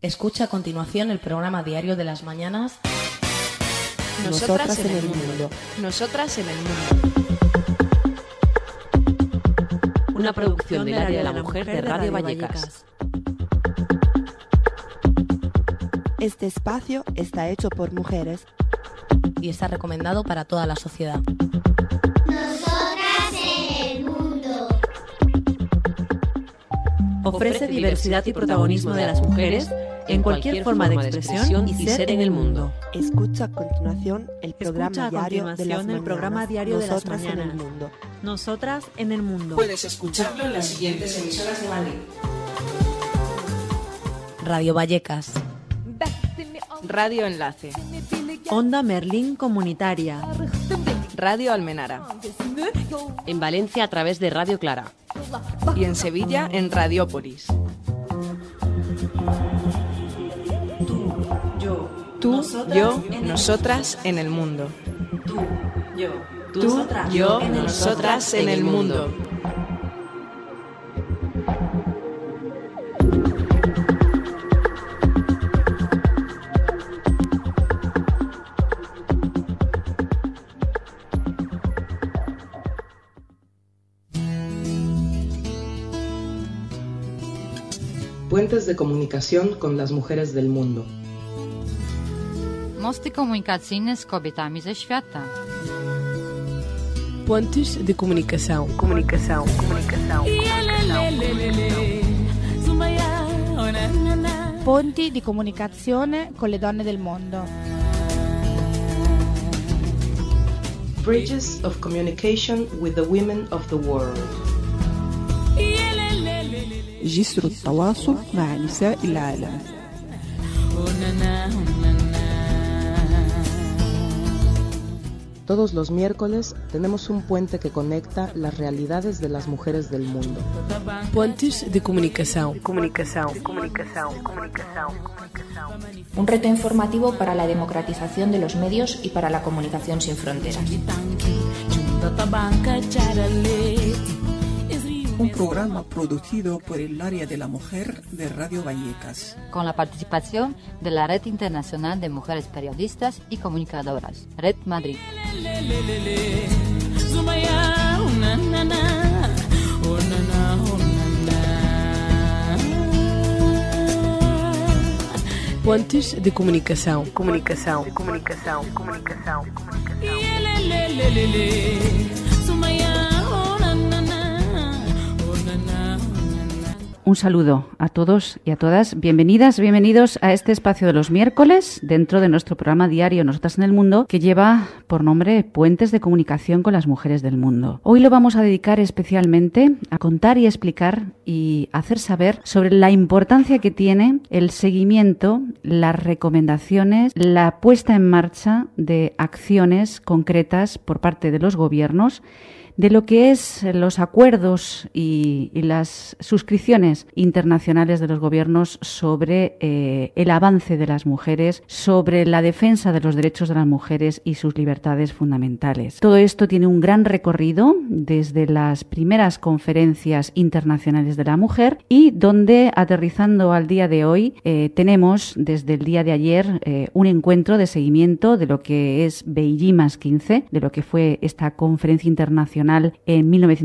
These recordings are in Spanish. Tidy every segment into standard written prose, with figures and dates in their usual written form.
Escucha a continuación el programa diario de las mañanas Nosotras en el mundo. Nosotras en el mundo. Una producción del área de la mujer de Radio Vallecas. Este espacio está hecho por mujeres y está recomendado para toda la sociedad. Nosotras en el mundo. Ofrece diversidad y protagonismo de las mujeres en cualquier forma de expresión y ser en el mundo. Escucha a continuación el programa diario de las Nosotras mañanas. en el mundo. Nosotras en el mundo. Puedes escucharlo en las siguientes emisoras de Madrid. Radio Vallecas, Radio Enlace. Onda Merlín Comunitaria. Radio Almenara. En Valencia a través de Radio Clara. Y en Sevilla en Radiópolis. Tú, yo, nosotras en el mundo. Tú, yo, nosotras en el mundo. Puentes de comunicación con las mujeres del mundo. Mosty komunikacyjne z kobietami ze świata. Pontes de comunicação. Ponti di comunicazione con le donne del mondo. Bridges of communication with the women of the world. جسر التواصل مع نساء العالم. Todos los miércoles tenemos un puente que conecta las realidades de las mujeres del mundo. Pontes de comunicação. Un reto informativo para la democratización de los medios y para la comunicación sin fronteras. Un programa producido por el área de la mujer de Radio Vallecas. Con la participación de la Red Internacional de Mujeres Periodistas y Comunicadoras, Red Madrid. Pontes de comunicação. Un saludo a todos y a todas. Bienvenidas, bienvenidos a este espacio de los miércoles dentro de nuestro programa diario Nosotras en el Mundo, que lleva por nombre Puentes de comunicación con las mujeres del mundo. Hoy lo vamos a dedicar especialmente a contar y explicar y hacer saber sobre la importancia que tiene el seguimiento, las recomendaciones, la puesta en marcha de acciones concretas por parte de los gobiernos, de lo que es los acuerdos y las suscripciones internacionales de los gobiernos sobre el avance de las mujeres, sobre la defensa de los derechos de las mujeres y sus libertades fundamentales. Todo esto tiene un gran recorrido desde las primeras conferencias internacionales de la mujer y donde, aterrizando al día de hoy, tenemos desde el día de ayer un encuentro de seguimiento de lo que es Beijing +15, de lo que fue esta conferencia internacional en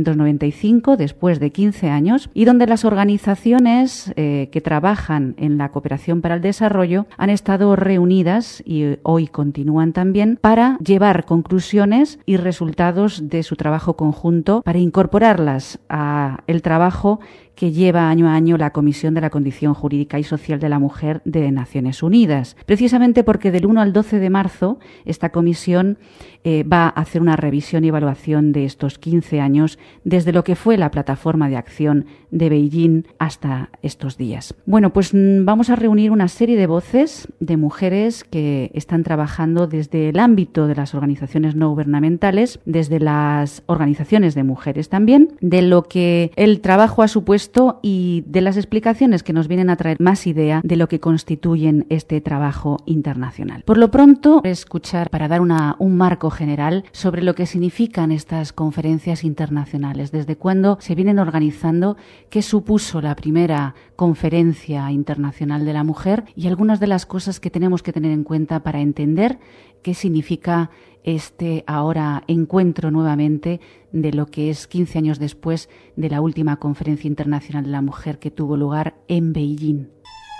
1995, después de 15 años, y donde las organizaciones que trabajan en la cooperación para el desarrollo han estado reunidas y hoy continúan también para llevar conclusiones y resultados de su trabajo conjunto para incorporarlas a el trabajo que lleva año a año la Comisión de la Condición Jurídica y Social de la Mujer de Naciones Unidas. Precisamente porque del 1 al 12 de marzo esta comisión va a hacer una revisión y evaluación de estos 15 años desde lo que fue la plataforma de acción de Beijing hasta estos días. Bueno, pues vamos a reunir una serie de voces de mujeres que están trabajando desde el ámbito de las organizaciones no gubernamentales, desde las organizaciones de mujeres también, de lo que el trabajo ha supuesto y de las explicaciones que nos vienen a traer más idea de lo que constituyen este trabajo internacional. Por lo pronto, escuchar para dar un marco general sobre lo que significan estas conferencias internacionales, desde cuándo se vienen organizando, qué supuso la primera Conferencia Internacional de la Mujer y algunas de las cosas que tenemos que tener en cuenta para entender qué significa este ahora encuentro nuevamente de lo que es 15 años después de la última Conferencia Internacional de la Mujer que tuvo lugar en Beijing.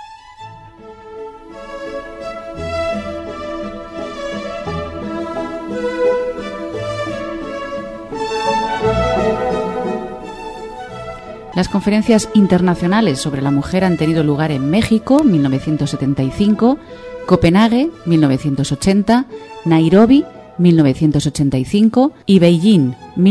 Las conferencias internacionales sobre la mujer han tenido lugar en México, 1975, Copenhague, 1980, Nairobi, 1985 y Beijing,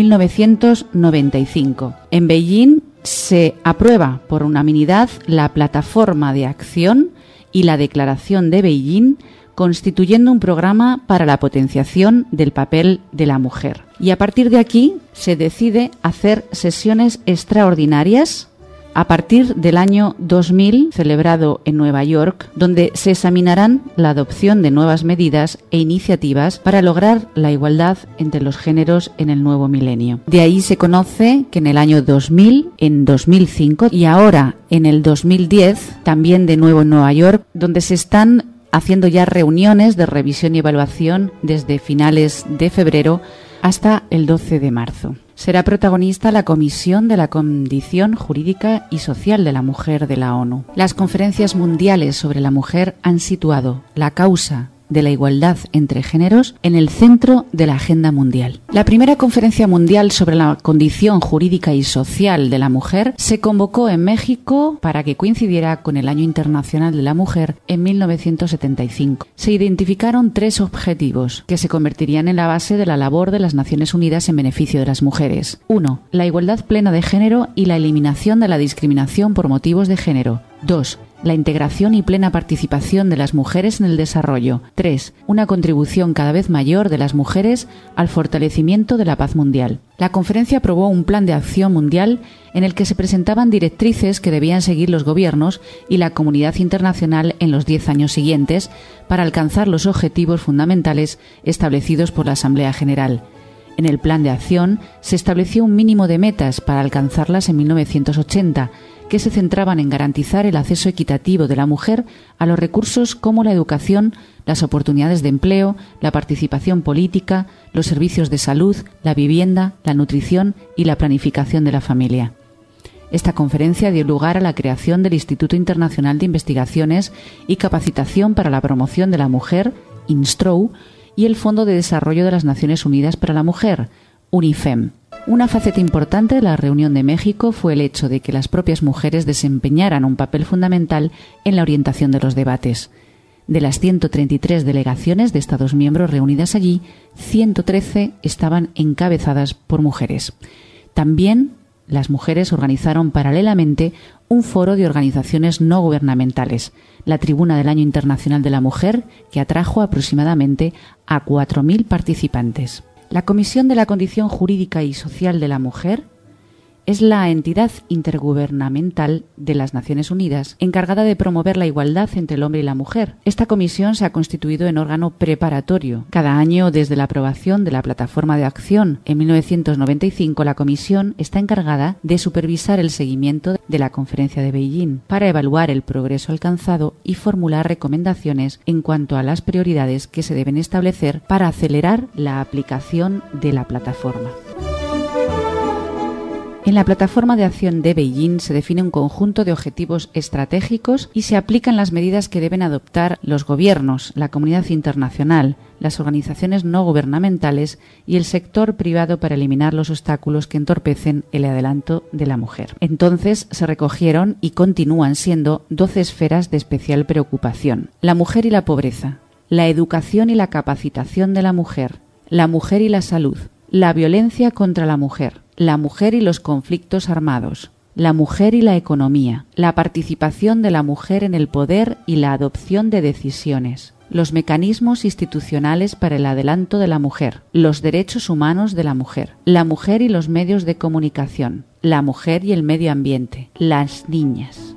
1995. En Beijing se aprueba por unanimidad la Plataforma de Acción y la Declaración de Beijing, constituyendo un programa para la potenciación del papel de la mujer. Y a partir de aquí se decide hacer sesiones extraordinarias a partir del año 2000, celebrado en Nueva York, donde se examinarán la adopción de nuevas medidas e iniciativas para lograr la igualdad entre los géneros en el nuevo milenio. De ahí se conoce que en el año 2000, en 2005 y ahora en el 2010, también de nuevo en Nueva York, donde se están haciendo ya reuniones de revisión y evaluación desde finales de febrero hasta el 12 de marzo. Será protagonista la Comisión de la Condición Jurídica y Social de la Mujer de la ONU. Las conferencias mundiales sobre la mujer han situado la causa de la igualdad entre géneros en el centro de la agenda mundial. La primera conferencia mundial sobre la condición jurídica y social de la mujer se convocó en México para que coincidiera con el Año Internacional de la Mujer en 1975. Se identificaron 3 objetivos que se convertirían en la base de la labor de las Naciones Unidas en beneficio de las mujeres. 1. La igualdad plena de género y la eliminación de la discriminación por motivos de género. 2. La integración y plena participación de las mujeres en el desarrollo. 3. Una contribución cada vez mayor de las mujeres al fortalecimiento de la paz mundial. La conferencia aprobó un plan de acción mundial en el que se presentaban directrices que debían seguir los gobiernos y la comunidad internacional en los 10 años siguientes para alcanzar los objetivos fundamentales establecidos por la Asamblea General. En el plan de acción se estableció un mínimo de metas para alcanzarlas en 1980, que se centraban en garantizar el acceso equitativo de la mujer a los recursos como la educación, las oportunidades de empleo, la participación política, los servicios de salud, la vivienda, la nutrición y la planificación de la familia. Esta conferencia dio lugar a la creación del Instituto Internacional de Investigaciones y Capacitación para la Promoción de la Mujer, INSTROU, y el Fondo de Desarrollo de las Naciones Unidas para la Mujer, UNIFEM. Una faceta importante de la reunión de México fue el hecho de que las propias mujeres desempeñaran un papel fundamental en la orientación de los debates. De las 133 delegaciones de Estados miembros reunidas allí, 113 estaban encabezadas por mujeres. También las mujeres organizaron paralelamente un foro de organizaciones no gubernamentales, la Tribuna del Año Internacional de la Mujer, que atrajo aproximadamente a 4.000 participantes. La Comisión de la Condición Jurídica y Social de la Mujer es la entidad intergubernamental de las Naciones Unidas encargada de promover la igualdad entre el hombre y la mujer. Esta comisión se ha constituido en órgano preparatorio. Cada año, desde la aprobación de la Plataforma de Acción en 1995, la comisión está encargada de supervisar el seguimiento de la Conferencia de Beijing para evaluar el progreso alcanzado y formular recomendaciones en cuanto a las prioridades que se deben establecer para acelerar la aplicación de la plataforma. En la Plataforma de Acción de Beijing se define un conjunto de objetivos estratégicos y se aplican las medidas que deben adoptar los gobiernos, la comunidad internacional, las organizaciones no gubernamentales y el sector privado para eliminar los obstáculos que entorpecen el adelanto de la mujer. Entonces se recogieron y continúan siendo 12 esferas de especial preocupación: la mujer y la pobreza, la educación y la capacitación de la mujer y la salud, la violencia contra la mujer y los conflictos armados, la mujer y la economía, la participación de la mujer en el poder y la adopción de decisiones, los mecanismos institucionales para el adelanto de la mujer, los derechos humanos de la mujer y los medios de comunicación, la mujer y el medio ambiente, las niñas.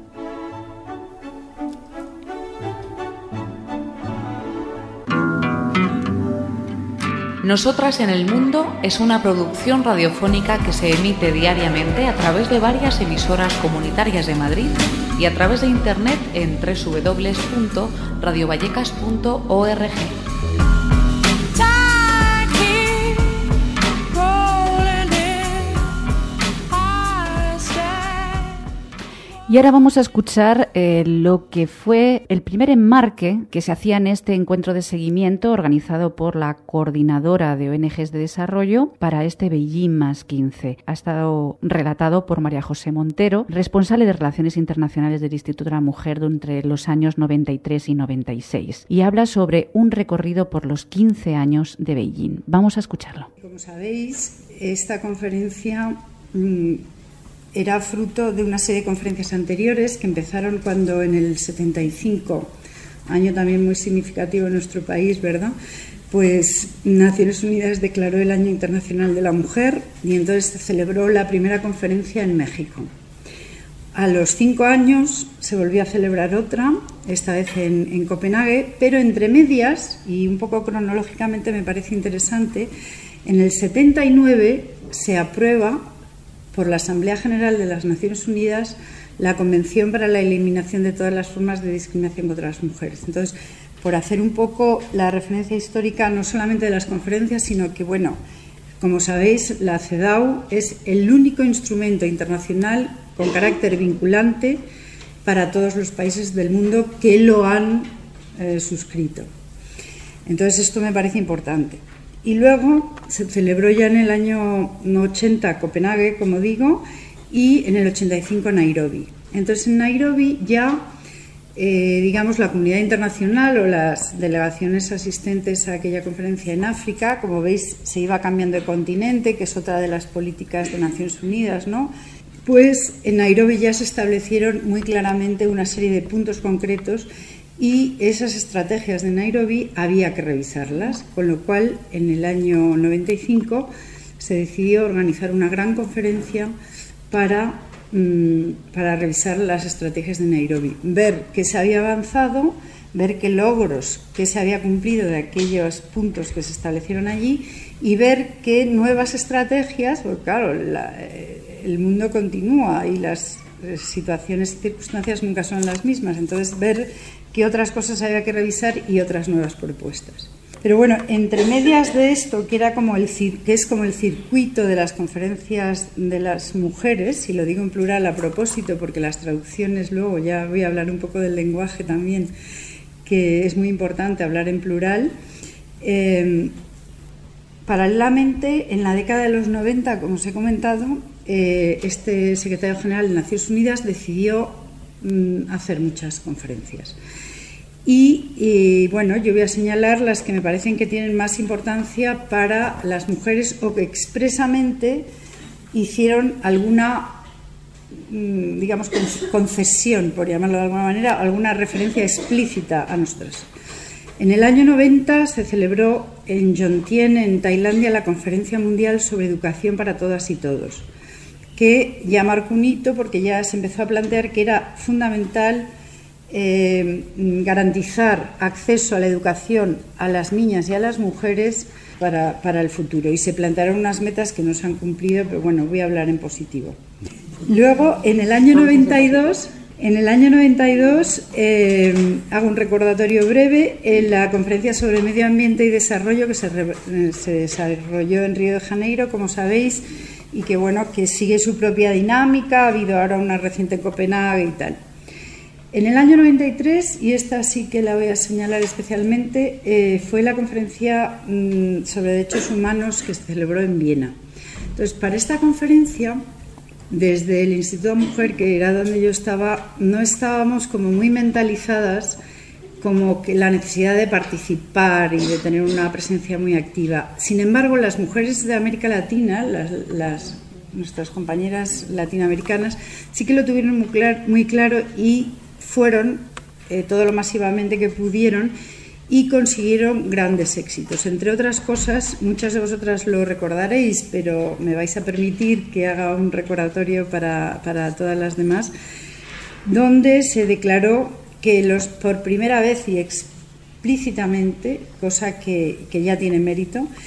Nosotras en el Mundo es una producción radiofónica que se emite diariamente a través de varias emisoras comunitarias de Madrid y a través de internet en www.radiovallecas.org. Y ahora vamos a escuchar lo que fue el primer enmarque que se hacía en este encuentro de seguimiento organizado por la Coordinadora de ONGs de Desarrollo para este Beijing más 15. Ha estado relatado por María José Montero, responsable de Relaciones Internacionales del Instituto de la Mujer entre los años 93 y 96. Y habla sobre un recorrido por los 15 años de Beijing. Vamos a escucharlo. Como sabéis, esta conferencia era fruto de una serie de conferencias anteriores que empezaron cuando en el 75, año también muy significativo en nuestro país, ¿verdad?, pues Naciones Unidas declaró el Año Internacional de la Mujer y entonces se celebró la primera conferencia en México. A los 5 años se volvió a celebrar otra, esta vez en Copenhague, pero entre medias, y un poco cronológicamente me parece interesante, en el 79 se aprueba por la Asamblea General de las Naciones Unidas la Convención para la Eliminación de todas las formas de discriminación contra las mujeres. Entonces, por hacer un poco la referencia histórica, no solamente de las conferencias, sino que, bueno, como sabéis, la CEDAW es el único instrumento internacional con carácter vinculante para todos los países del mundo que lo han suscrito. Entonces, esto me parece importante. Y luego se celebró ya en el año 80 Copenhague, como digo, y en el 85 Nairobi. Entonces en Nairobi ya, digamos, la comunidad internacional o las delegaciones asistentes a aquella conferencia en África, como veis, se iba cambiando de continente, que es otra de las políticas de Naciones Unidas, ¿no? Pues en Nairobi ya se establecieron muy claramente una serie de puntos concretos y esas estrategias de Nairobi había que revisarlas, con lo cual en el año 95 se decidió organizar una gran conferencia para revisar las estrategias de Nairobi, ver qué se había avanzado, ver qué logros, qué se había cumplido de aquellos puntos que se establecieron allí y ver qué nuevas estrategias, porque claro, el mundo continúa y las situaciones y circunstancias nunca son las mismas, entonces ver qué otras cosas había que revisar y otras nuevas propuestas. Pero bueno, entre medias de esto, que es como el circuito de las conferencias de las mujeres, y lo digo en plural a propósito porque las traducciones luego, ya voy a hablar un poco del lenguaje también, que es muy importante hablar en plural. Paralelamente, en la década de los 90, como os he comentado, este secretario general de Naciones Unidas decidió hacer muchas conferencias. Y bueno, yo voy a señalar las que me parecen que tienen más importancia para las mujeres o que expresamente hicieron alguna, digamos, concesión, por llamarlo de alguna manera, alguna referencia explícita a nosotras. En el año 90 se celebró en Jomtien, en Tailandia, la Conferencia Mundial sobre Educación para Todas y Todos, que ya marcó un hito porque ya se empezó a plantear que era fundamental garantizar acceso a la educación a las niñas y a las mujeres para el futuro. Y se plantearon unas metas que no se han cumplido, pero bueno, voy a hablar en positivo. Luego, en el año 92, hago un recordatorio breve, en la Conferencia sobre Medio Ambiente y Desarrollo que se desarrolló en Río de Janeiro, como sabéis, y que bueno, que sigue su propia dinámica, ha habido ahora una reciente en Copenhague y tal. En el año 93, y esta sí que la voy a señalar especialmente, fue la conferencia sobre derechos humanos que se celebró en Viena. Entonces, para esta conferencia, desde el Instituto de Mujer, que era donde yo estaba, no estábamos como muy mentalizadas como que la necesidad de participar y de tener una presencia muy activa. Sin embargo, las mujeres de América Latina, nuestras compañeras latinoamericanas, sí que lo tuvieron muy claro y fueron todo lo masivamente que pudieron y consiguieron grandes éxitos. Entre otras cosas, muchas de vosotras lo recordaréis, pero me vais a permitir que haga un recordatorio para todas las demás, donde se declaró que por primera vez y explícitamente, cosa que ya tiene mérito,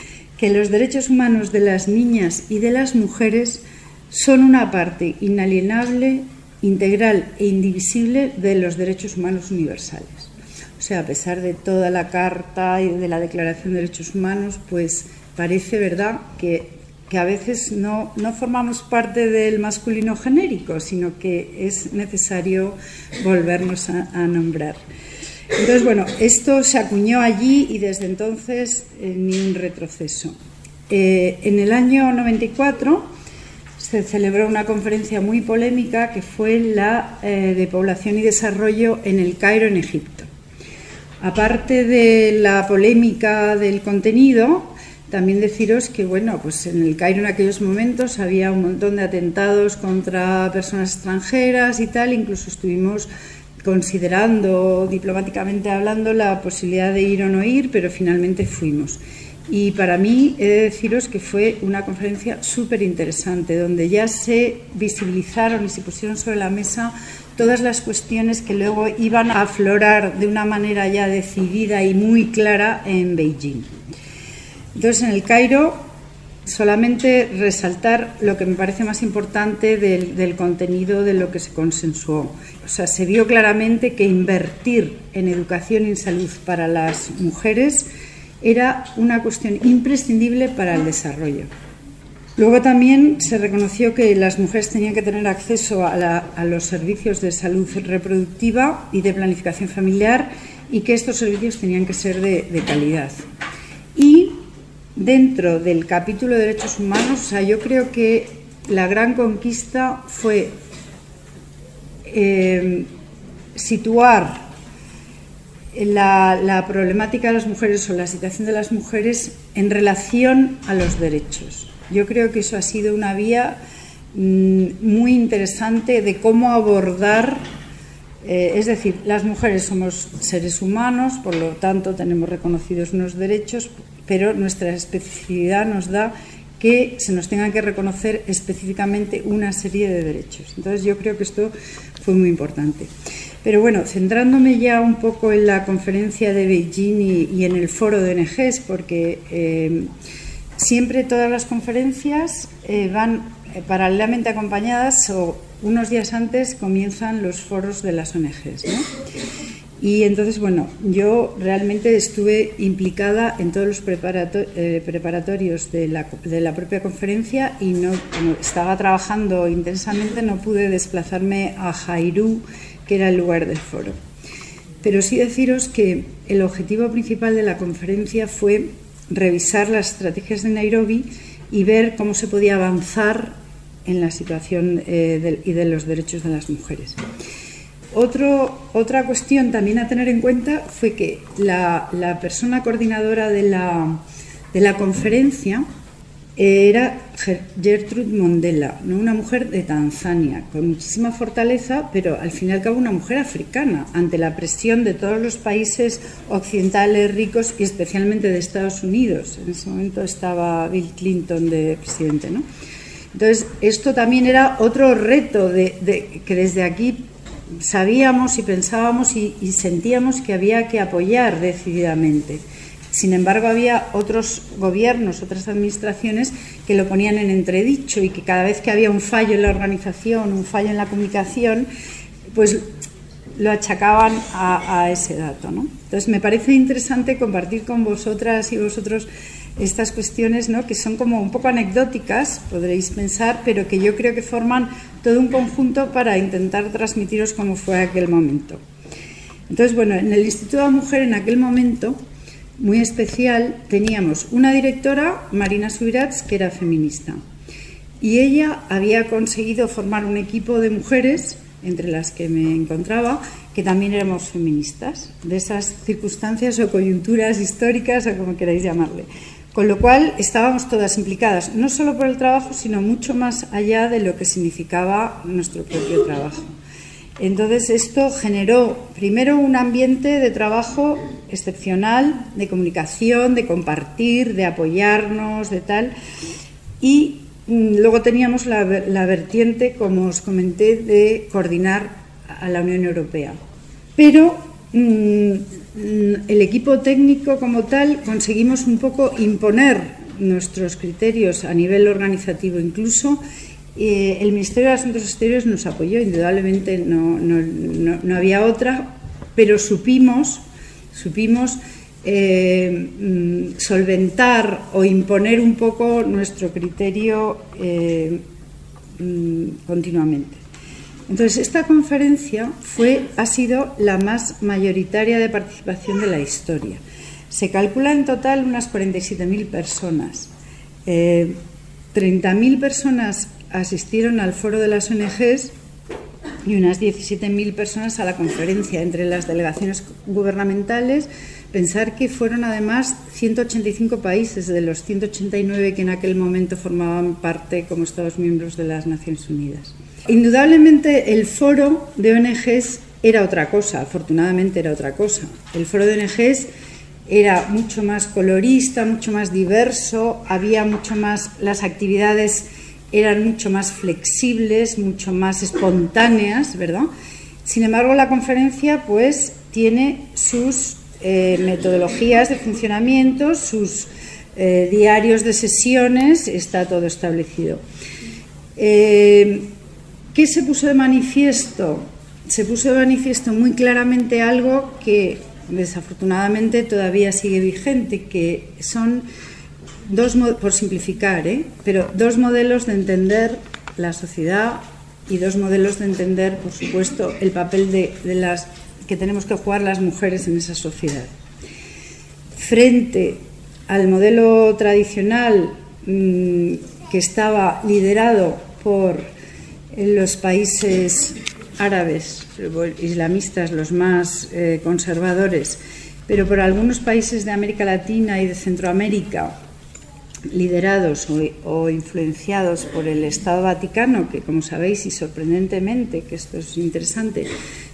que los derechos humanos de las niñas y de las mujeres son una parte inalienable, integral e indivisible de los derechos humanos universales. O sea, a pesar de toda la Carta y de la Declaración de Derechos Humanos, pues parece, ¿verdad?, que a veces no formamos parte del masculino genérico, sino que es necesario volvernos a nombrar. Entonces, bueno, esto se acuñó allí y desde entonces ni un retroceso. En el año 94 se celebró una conferencia muy polémica que fue la de población y desarrollo en El Cairo, en Egipto. Aparte de la polémica del contenido, también deciros que, bueno, pues en El Cairo en aquellos momentos había un montón de atentados contra personas extranjeras y tal, incluso estuvimos considerando, diplomáticamente hablando, la posibilidad de ir o no ir, pero finalmente fuimos. Y para mí he de deciros que fue una conferencia súper interesante, donde ya se visibilizaron y se pusieron sobre la mesa todas las cuestiones que luego iban a aflorar de una manera ya decidida y muy clara en Beijing. Entonces, en El Cairo, solamente resaltar lo que me parece más importante del contenido de lo que se consensuó. O sea, se vio claramente que invertir en educación y en salud para las mujeres era una cuestión imprescindible para el desarrollo. Luego también se reconoció que las mujeres tenían que tener acceso a los servicios de salud reproductiva y de planificación familiar y que estos servicios tenían que ser de calidad. Y dentro del capítulo de derechos humanos, o sea, yo creo que la gran conquista fue situar la problemática de las mujeres o la situación de las mujeres en relación a los derechos. Yo creo que eso ha sido una vía muy interesante de cómo abordar, es decir, las mujeres somos seres humanos, por lo tanto tenemos reconocidos unos derechos, pero nuestra especificidad nos da que se nos tengan que reconocer específicamente una serie de derechos. Entonces yo creo que esto fue muy importante. Pero bueno, centrándome ya un poco en la conferencia de Beijing y en el foro de ONGs, porque siempre todas las conferencias van paralelamente acompañadas o unos días antes comienzan los foros de las ONGs, ¿no? Y entonces, bueno, yo realmente estuve implicada en todos los preparatorios de la propia conferencia y como estaba trabajando intensamente, no pude desplazarme a Jairú, que era el lugar del foro. Pero sí deciros que el objetivo principal de la conferencia fue revisar las estrategias de Nairobi y ver cómo se podía avanzar en la situación y de los derechos de las mujeres. Otra cuestión también a tener en cuenta fue que la persona coordinadora de la conferencia era Gertrude Mondela, ¿no? Una mujer de Tanzania, con muchísima fortaleza, pero al fin y al cabo una mujer africana, ante la presión de todos los países occidentales ricos y especialmente de Estados Unidos. En ese momento estaba Bill Clinton de presidente, ¿no? Entonces, esto también era otro reto que desde aquí sabíamos y pensábamos y sentíamos que había que apoyar decididamente. Sin embargo, había otros gobiernos, otras administraciones que lo ponían en entredicho y que cada vez que había un fallo en la organización, un fallo en la comunicación, pues lo achacaban a ese dato, ¿no? Entonces, me parece interesante compartir con vosotras y vosotros estas cuestiones, ¿no?, que son como un poco anecdóticas, podréis pensar, pero que yo creo que forman todo un conjunto para intentar transmitiros cómo fue aquel momento. Entonces, bueno, en el Instituto de la Mujer en aquel momento, muy especial, teníamos una directora, Marina Subirats, que era feminista. Y ella había conseguido formar un equipo de mujeres, entre las que me encontraba, que también éramos feministas, de esas circunstancias o coyunturas históricas o como queráis llamarle. Con lo cual estábamos todas implicadas, no solo por el trabajo, sino mucho más allá de lo que significaba nuestro propio trabajo. Entonces esto generó primero un ambiente de trabajo excepcional, de comunicación, de compartir, de apoyarnos, de tal. Y luego teníamos la vertiente, como os comenté, de coordinar a la Unión Europea. Pero el equipo técnico como tal conseguimos un poco imponer nuestros criterios a nivel organizativo incluso. El Ministerio de Asuntos Exteriores nos apoyó, indudablemente no había otra, pero supimos solventar o imponer un poco nuestro criterio continuamente. Entonces, esta conferencia ha sido la más mayoritaria de participación de la historia. Se calcula en total unas 47.000 personas. 30.000 personas asistieron al foro de las ONGs y unas 17.000 personas a la conferencia, entre las delegaciones gubernamentales. Pensar que fueron además 185 países de los 189 que en aquel momento formaban parte como Estados miembros de las Naciones Unidas. Indudablemente el foro de ONGs era otra cosa, afortunadamente era otra cosa. El foro de ONGs era mucho más colorista, mucho más diverso, había mucho más, las actividades eran mucho más flexibles, mucho más espontáneas, ¿verdad? Sin embargo, la conferencia pues tiene sus metodologías de funcionamiento, sus diarios de sesiones, está todo establecido. ¿Qué se puso de manifiesto? Se puso de manifiesto muy claramente algo que desafortunadamente todavía sigue vigente, que son por simplificar, pero dos modelos de entender la sociedad y dos modelos de entender, por supuesto, el papel de las que tenemos que jugar las mujeres en esa sociedad. Frente al modelo tradicional que estaba liderado por los países árabes, islamistas, los más conservadores, pero por algunos países de América Latina y de Centroamérica, liderados o influenciados por el Estado Vaticano, que, como sabéis, y sorprendentemente, que esto es interesante,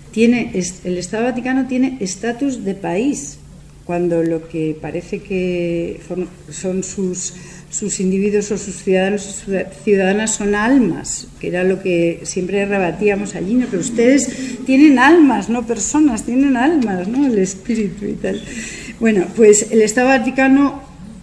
el Estado Vaticano tiene estatus de país, cuando lo que parece que son sus individuos o sus ciudadanos y ciudadanas son almas, que era lo que siempre rebatíamos allí, ¿no? Pero ustedes tienen almas, no personas, tienen almas, ¿no? El espíritu y tal. Bueno, pues el Estado Vaticano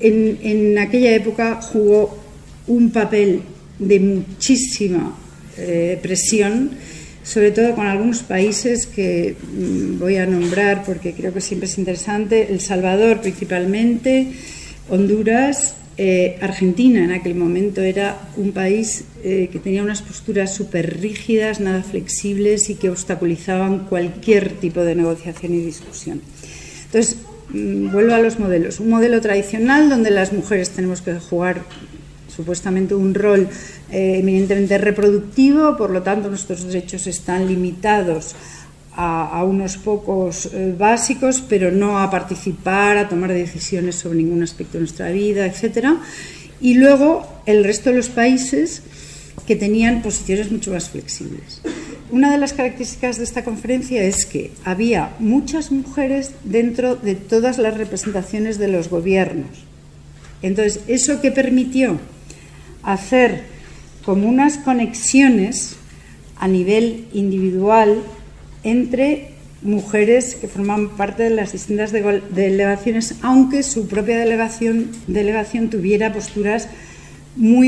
en aquella época jugó un papel de muchísima presión, sobre todo con algunos países que voy a nombrar porque creo que siempre es interesante: El Salvador principalmente, Honduras, Argentina en aquel momento era un país que tenía unas posturas súper rígidas, nada flexibles y que obstaculizaban cualquier tipo de negociación y discusión. Entonces, vuelvo a los modelos. Un modelo tradicional donde las mujeres tenemos que jugar supuestamente un rol eminentemente reproductivo, por lo tanto nuestros derechos están limitados a unos pocos básicos, pero no a participar, a tomar decisiones sobre ningún aspecto de nuestra vida, etcétera. Y luego el resto de los países que tenían posiciones mucho más flexibles. Una de las características de esta conferencia es que había muchas mujeres dentro de todas las representaciones de los gobiernos. Entonces, ¿eso qué permitió? Hacer como unas conexiones a nivel individual entre mujeres que forman parte de las distintas delegaciones, aunque su propia delegación tuviera posturas muy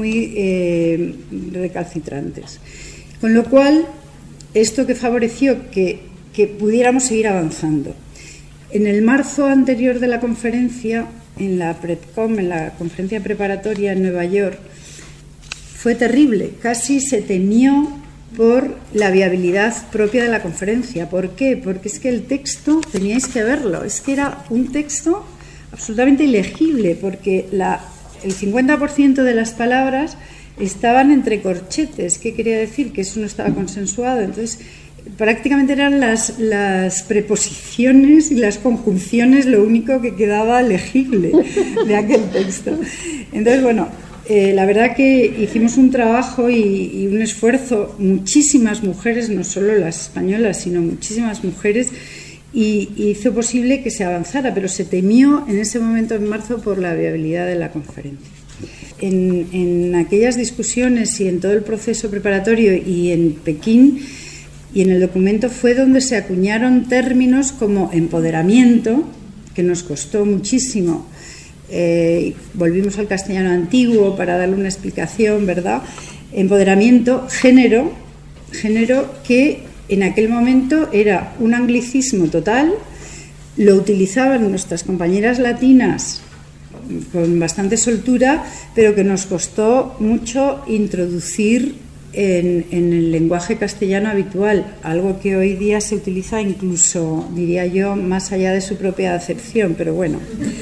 recalcitrantes. Con lo cual, esto que favoreció que pudiéramos seguir avanzando. En el marzo anterior de la conferencia, en la PrepCom, en la conferencia preparatoria en Nueva York, fue terrible. Casi se temió por la viabilidad propia de la conferencia. ¿Por qué? Porque es que el texto, teníais que verlo, es que era un texto absolutamente ilegible, porque el 50% de las palabras estaban entre corchetes. ¿Qué quería decir? Que eso no estaba consensuado. Entonces, prácticamente eran las preposiciones y las conjunciones lo único que quedaba legible de aquel texto. Entonces, bueno, la verdad que hicimos un trabajo y un esfuerzo, muchísimas mujeres, no solo las españolas, sino muchísimas mujeres, y hizo posible que se avanzara, pero se temió en ese momento, en marzo, por la viabilidad de la conferencia. En aquellas discusiones y en todo el proceso preparatorio y en Pekín y en el documento fue donde se acuñaron términos como empoderamiento, que nos costó muchísimo volvimos al castellano antiguo para darle una explicación, ¿verdad? Empoderamiento, género que en aquel momento era un anglicismo total, lo utilizaban nuestras compañeras latinas con bastante soltura, pero que nos costó mucho introducir en el lenguaje castellano habitual, algo que hoy día se utiliza incluso, diría yo, más allá de su propia acepción, pero bueno.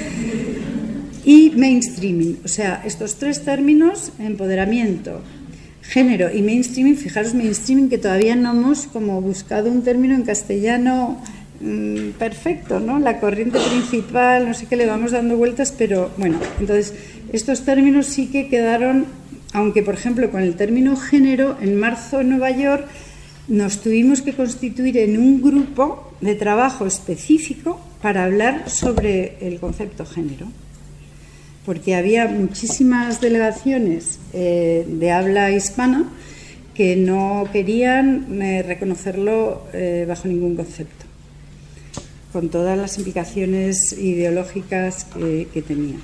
Y mainstreaming, o sea, estos tres términos, empoderamiento, género y mainstreaming. Fijaros, mainstreaming, que todavía no hemos como buscado un término en castellano perfecto, ¿no? La corriente principal, no sé qué, le vamos dando vueltas, pero bueno, entonces estos términos sí que quedaron, aunque por ejemplo con el término género, en marzo en Nueva York nos tuvimos que constituir en un grupo de trabajo específico para hablar sobre el concepto género, porque había muchísimas delegaciones de habla hispana que no querían reconocerlo bajo ningún concepto, con todas las implicaciones ideológicas que tenía.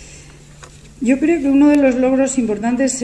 Yo creo que uno de los logros importantes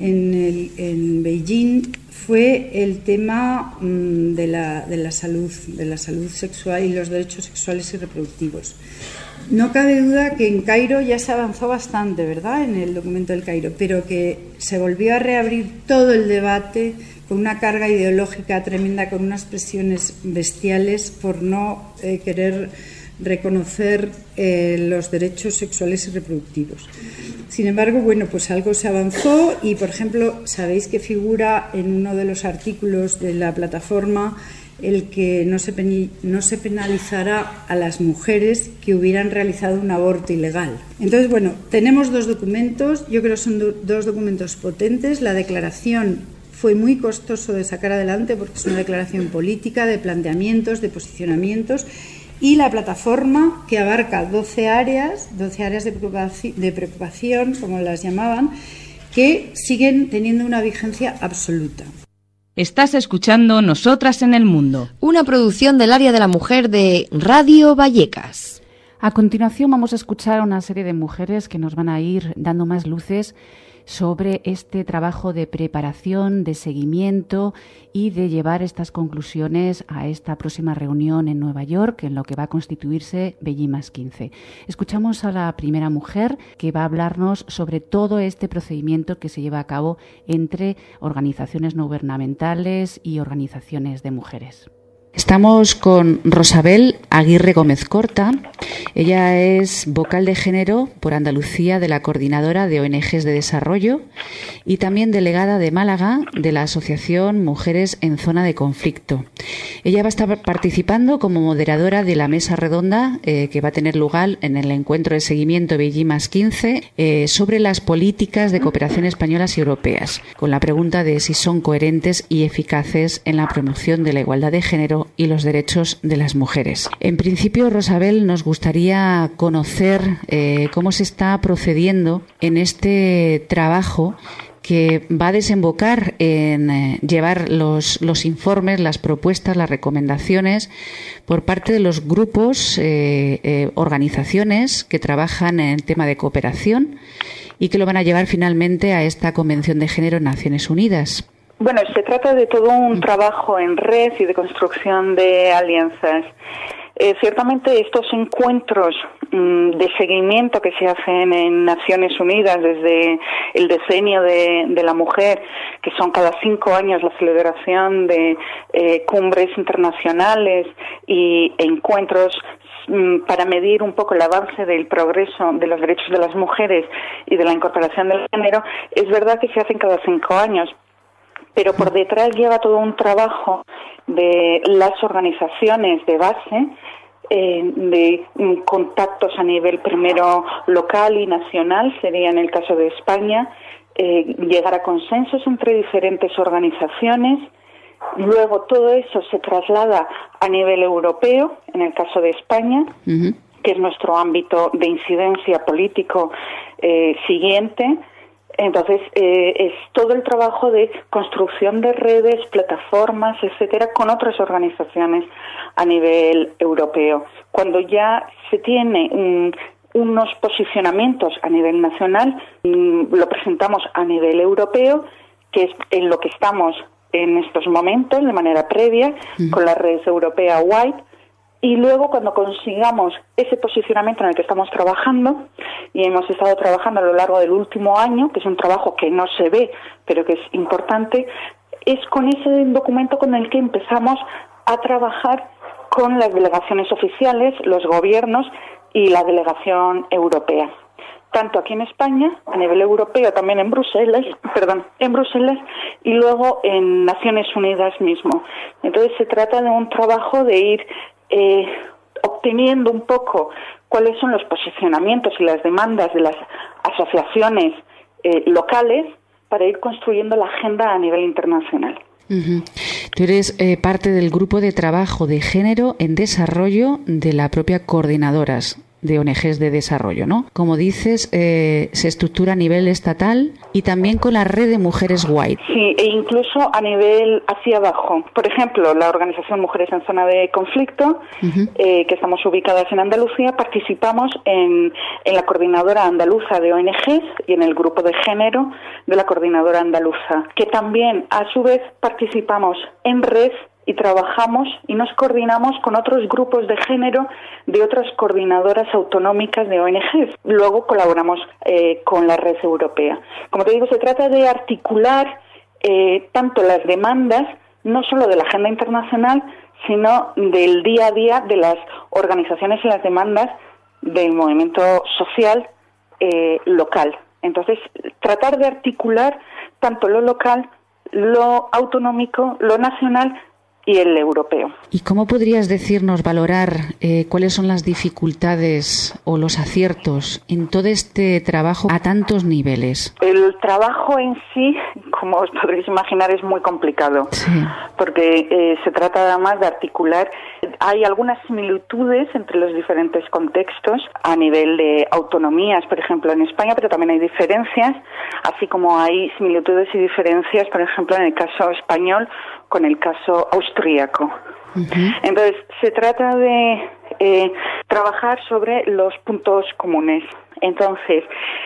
en Beijing fue el tema de la salud sexual y los derechos sexuales y reproductivos. No cabe duda que en Cairo ya se avanzó bastante, ¿verdad?, en el documento del Cairo, pero que se volvió a reabrir todo el debate con una carga ideológica tremenda, con unas presiones bestiales por no querer reconocer los derechos sexuales y reproductivos. Sin embargo, bueno, pues algo se avanzó y, por ejemplo, sabéis que figura en uno de los artículos de la plataforma el que no se penalizará a las mujeres que hubieran realizado un aborto ilegal. Entonces, bueno, tenemos dos documentos, yo creo que son dos documentos potentes. La declaración fue muy costoso de sacar adelante porque es una declaración política, de planteamientos, de posicionamientos, y la plataforma, que abarca 12 áreas de preocupación, como las llamaban, que siguen teniendo una vigencia absoluta. Estás escuchando Nosotras en el Mundo, una producción del área de la mujer de Radio Vallecas. A continuación vamos a escuchar a una serie de mujeres que nos van a ir dando más luces sobre este trabajo de preparación, de seguimiento y de llevar estas conclusiones a esta próxima reunión en Nueva York, en lo que va a constituirse Beijing+15. Escuchamos a la primera mujer que va a hablarnos sobre todo este procedimiento que se lleva a cabo entre organizaciones no gubernamentales y organizaciones de mujeres. Estamos con Rosabel Aguirre Gómez Corta. Ella es vocal de género por Andalucía de la Coordinadora de ONGs de Desarrollo y también delegada de Málaga de la Asociación Mujeres en Zona de Conflicto. Ella va a estar participando como moderadora de la mesa redonda que va a tener lugar en el encuentro de seguimiento Beijing+15 sobre las políticas de cooperación españolas y europeas, con la pregunta de si son coherentes y eficaces en la promoción de la igualdad de género y los derechos de las mujeres. En principio, Rosabel, nos gustaría conocer cómo se está procediendo en este trabajo que va a desembocar en llevar los informes, las propuestas, las recomendaciones por parte de los grupos, organizaciones que trabajan en el tema de cooperación y que lo van a llevar finalmente a esta Convención de Género en Naciones Unidas. Bueno, se trata de todo un trabajo en red y de construcción de alianzas. Ciertamente estos encuentros de seguimiento que se hacen en Naciones Unidas desde el decenio de la mujer, que son cada 5 años la celebración de cumbres internacionales y encuentros para medir un poco el avance del progreso de los derechos de las mujeres y de la incorporación del género, es verdad que se hacen cada 5 años. Pero por detrás lleva todo un trabajo de las organizaciones de base, de contactos a nivel primero local y nacional, sería en el caso de España, llegar a consensos entre diferentes organizaciones. Luego todo eso se traslada a nivel europeo, en el caso de España, que es nuestro ámbito de incidencia político siguiente. Entonces, es todo el trabajo de construcción de redes, plataformas, etcétera, con otras organizaciones a nivel europeo. Cuando ya se tiene unos posicionamientos a nivel nacional, lo presentamos a nivel europeo, que es en lo que estamos en estos momentos de manera previa con la red europea White, y luego cuando consigamos ese posicionamiento en el que estamos trabajando, y hemos estado trabajando a lo largo del último año, que es un trabajo que no se ve pero que es importante, es con ese documento con el que empezamos a trabajar con las delegaciones oficiales, los gobiernos y la delegación europea, tanto aquí en España, a nivel europeo, también en Bruselas, y luego en Naciones Unidas mismo. Entonces se trata de un trabajo de ir obteniendo un poco cuáles son los posicionamientos y las demandas de las asociaciones locales para ir construyendo la agenda a nivel internacional. Tú eres parte del grupo de trabajo de género en desarrollo de la propia coordinadoras de ONGs de desarrollo, ¿no? Como dices, se estructura a nivel estatal y también con la red de mujeres White. Sí, e incluso a nivel hacia abajo. Por ejemplo, la organización Mujeres en Zona de Conflicto, que estamos ubicadas en Andalucía, participamos en la coordinadora andaluza de ONGs y en el grupo de género de la coordinadora andaluza, que también, a su vez, participamos en red y trabajamos y nos coordinamos con otros grupos de género de otras coordinadoras autonómicas de ONGs. Luego colaboramos con la red europea. Como te digo, se trata de articular tanto las demandas, no solo de la agenda internacional, sino del día a día de las organizaciones y las demandas del movimiento social local. Entonces, tratar de articular tanto lo local, lo autonómico, lo nacional y el europeo. ¿Y cómo podrías decirnos, valorar cuáles son las dificultades o los aciertos en todo este trabajo a tantos niveles? El trabajo en sí, como os podréis imaginar, es muy complicado, porque se trata además de articular. Hay algunas similitudes entre los diferentes contextos a nivel de autonomías, por ejemplo, en España, pero también hay diferencias, así como hay similitudes y diferencias, por ejemplo, en el caso español con el caso austríaco. Entonces, se trata de trabajar sobre los puntos comunes. Entonces,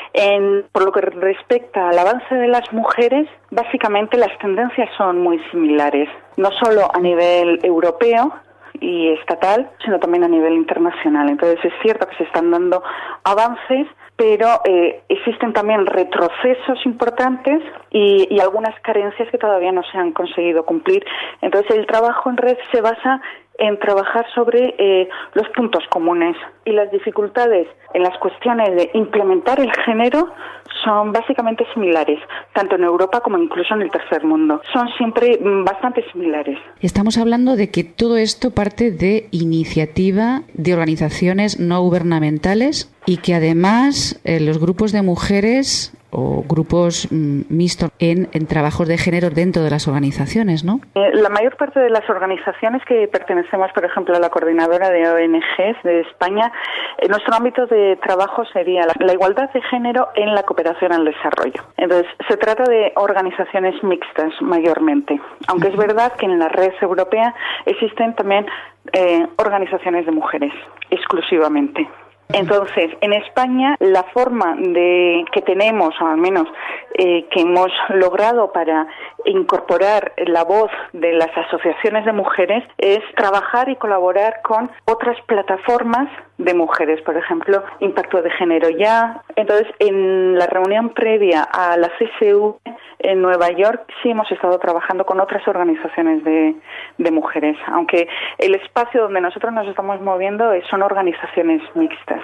por lo que respecta al avance de las mujeres, básicamente las tendencias son muy similares, no solo a nivel europeo y estatal, sino también a nivel internacional. Entonces, es cierto que se están dando avances, pero existen también retrocesos importantes y algunas carencias que todavía no se han conseguido cumplir. Entonces, el trabajo en red se basa en trabajar sobre los puntos comunes, y las dificultades en las cuestiones de implementar el género son básicamente similares, tanto en Europa como incluso en el tercer mundo. Son siempre bastante similares. Estamos hablando de que todo esto parte de iniciativa de organizaciones no gubernamentales y que además los grupos de mujeres o grupos mixtos en trabajos de género dentro de las organizaciones, ¿no? La mayor parte de las organizaciones que pertenecemos, por ejemplo, a la coordinadora de ONGs de España, nuestro ámbito de trabajo sería la igualdad de género en la cooperación al desarrollo. Entonces, se trata de organizaciones mixtas mayormente, aunque es verdad que en la red europea existen también organizaciones de mujeres exclusivamente. Entonces, en España, la forma que tenemos, o al menos que hemos logrado para incorporar la voz de las asociaciones de mujeres, es trabajar y colaborar con otras plataformas de mujeres, por ejemplo, Impacto de Género Ya. Entonces, en la reunión previa a la CSU en Nueva York, sí hemos estado trabajando con otras organizaciones de mujeres, aunque el espacio donde nosotros nos estamos moviendo son organizaciones mixtas.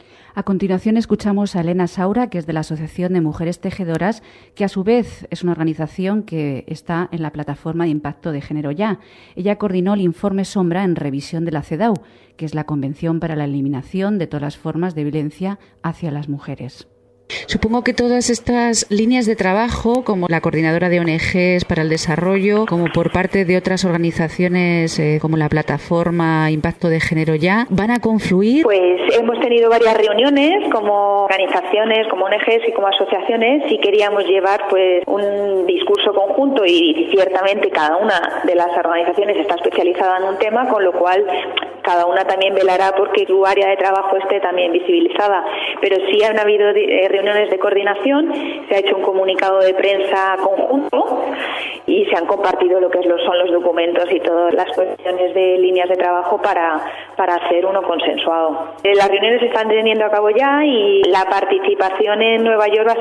A continuación escuchamos a Elena Saura, que es de la Asociación de Mujeres Tejedoras, que a su vez es una organización que está en la plataforma de Impacto de Género Ya. Ella coordinó el informe Sombra en revisión de la CEDAW, que es la Convención para la Eliminación de todas las formas de violencia hacia las mujeres. Supongo que todas estas líneas de trabajo, como la coordinadora de ONGs para el desarrollo, como por parte de otras organizaciones como la plataforma Impacto de Género Ya, ¿van a confluir? Pues hemos tenido varias reuniones como organizaciones, como ONGs y como asociaciones, y queríamos llevar pues un discurso conjunto, y ciertamente cada una de las organizaciones está especializada en un tema, con lo cual cada una también velará porque su área de trabajo esté también visibilizada. Pero sí han habido reuniones de coordinación, se ha hecho un comunicado de prensa conjunto y se han compartido lo que son los documentos y todas las cuestiones de líneas de trabajo para hacer uno consensuado. Las reuniones se están teniendo a cabo ya y la participación en Nueva York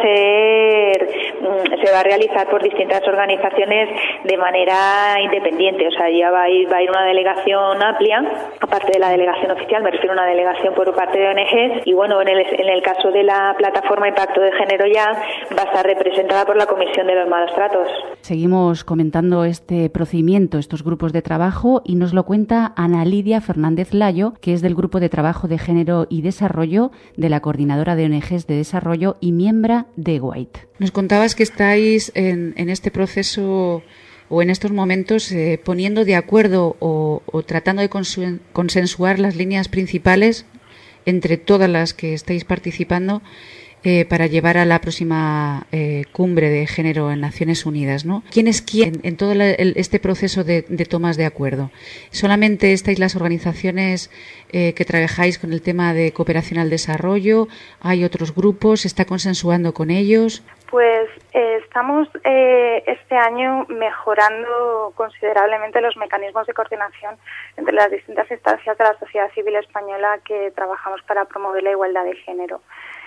se va a realizar por distintas organizaciones de manera independiente, o sea, ya va a ir una delegación amplia, aparte de la delegación oficial, me refiero a una delegación por parte de ONGs, y bueno, en el caso de la plataforma Impacto de Género ya va a estar representada por la Comisión de los Malos Tratos. Seguimos comentando este procedimiento, estos grupos de trabajo, y nos lo cuenta Ana Lidia Fernández Layo, que es del Grupo de Trabajo de Género y Desarrollo de la Coordinadora de ONGs de Desarrollo y miembro de White. Nos contabas que estáis en este proceso o en estos momentos poniendo de acuerdo o tratando de consensuar las líneas principales entre todas las que estáis participando para llevar a la próxima cumbre de género en Naciones Unidas, ¿no? ¿Quién es quién en todo este proceso de tomas de acuerdo? ¿Solamente estáis las organizaciones que trabajáis con el tema de cooperación al desarrollo? ¿Hay otros grupos? ¿Se está consensuando con ellos? Pues estamos este año mejorando considerablemente los mecanismos de coordinación entre las distintas instancias de la sociedad civil española que trabajamos para promover la igualdad de género.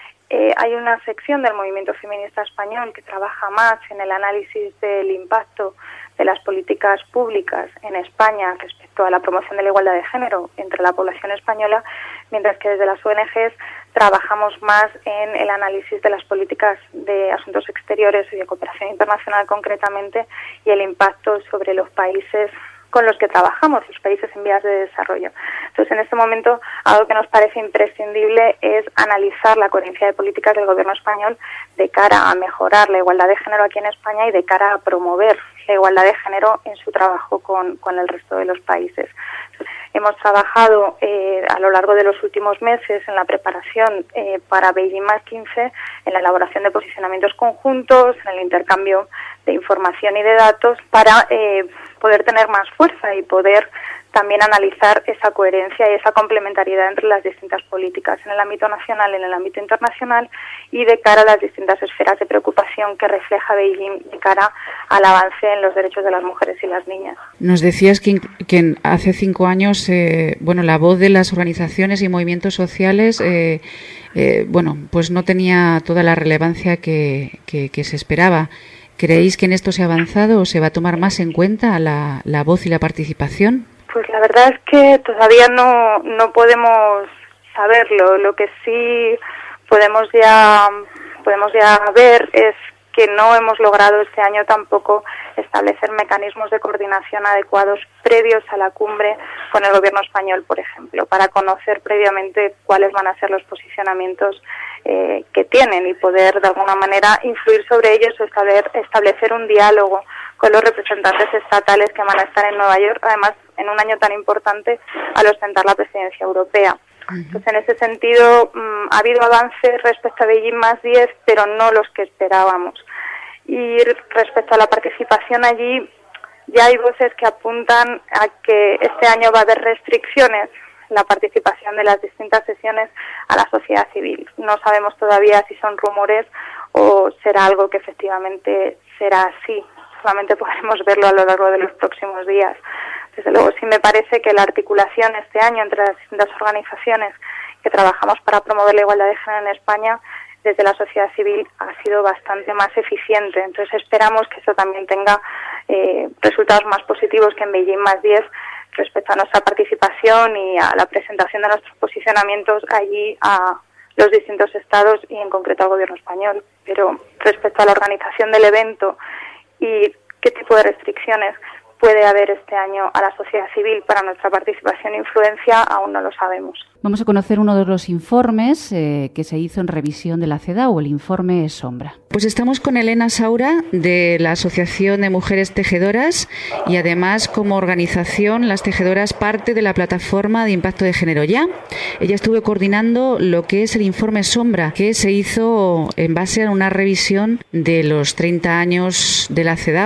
Hay una sección del movimiento feminista español que trabaja más en el análisis del impacto de las políticas públicas en España respecto a la promoción de la igualdad de género entre la población española, mientras que desde las ONGs trabajamos más en el análisis de las políticas de asuntos exteriores y de cooperación internacional concretamente y el impacto sobre los países con los que trabajamos, los países en vías de desarrollo. Entonces, en este momento, algo que nos parece imprescindible es analizar la coherencia de políticas del gobierno español de cara a mejorar la igualdad de género aquí en España y de cara a promover la igualdad de género en su trabajo con el resto de los países. Hemos trabajado a lo largo de los últimos meses en la preparación para Beijing más 15, en la elaboración de posicionamientos conjuntos, en el intercambio de información y de datos para poder tener más fuerza y poder también analizar esa coherencia y esa complementariedad entre las distintas políticas en el ámbito nacional, en el ámbito internacional y de cara a las distintas esferas de preocupación que refleja Beijing de cara al avance en los derechos de las mujeres y las niñas. Nos decías que hace 5 años, la voz de las organizaciones y movimientos sociales, pues no tenía toda la relevancia que se esperaba. ¿Creéis que en esto se ha avanzado o se va a tomar más en cuenta la voz y la participación? Pues la verdad es que todavía no podemos saberlo. Lo que sí podemos ya ver es que no hemos logrado este año tampoco establecer mecanismos de coordinación adecuados previos a la cumbre con el gobierno español, por ejemplo, para conocer previamente cuáles van a ser los posicionamientos que tienen y poder de alguna manera influir sobre ellos o establecer un diálogo con los representantes estatales que van a estar en Nueva York, además en un año tan importante al ostentar la presidencia europea. Entonces, en ese sentido, ha habido avances respecto a Beijing más 10, pero no los que esperábamos. Y respecto a la participación allí, ya hay voces que apuntan a que este año va a haber restricciones en la participación de las distintas sesiones a la sociedad civil. No sabemos todavía si son rumores o será algo que efectivamente será así. Solamente podremos verlo a lo largo de los próximos días. Desde luego, sí me parece que la articulación este año entre las distintas organizaciones que trabajamos para promover la igualdad de género en España desde la sociedad civil ha sido bastante más eficiente. Entonces esperamos que eso también tenga resultados más positivos que en Beijing más 10 respecto a nuestra participación y a la presentación de nuestros posicionamientos allí a los distintos estados y en concreto al gobierno español. Pero respecto a la organización del evento y qué tipo de restricciones puede haber este año a la sociedad civil para nuestra participación e influencia, aún no lo sabemos. Vamos a conocer uno de los informes que se hizo en revisión de la CEDAW, el informe Sombra. Pues estamos con Elena Saura de la Asociación de Mujeres Tejedoras y además como organización Las Tejedoras parte de la plataforma de impacto de género ya. Ella estuvo coordinando lo que es el informe Sombra, que se hizo en base a una revisión de los 30 años de la CEDAW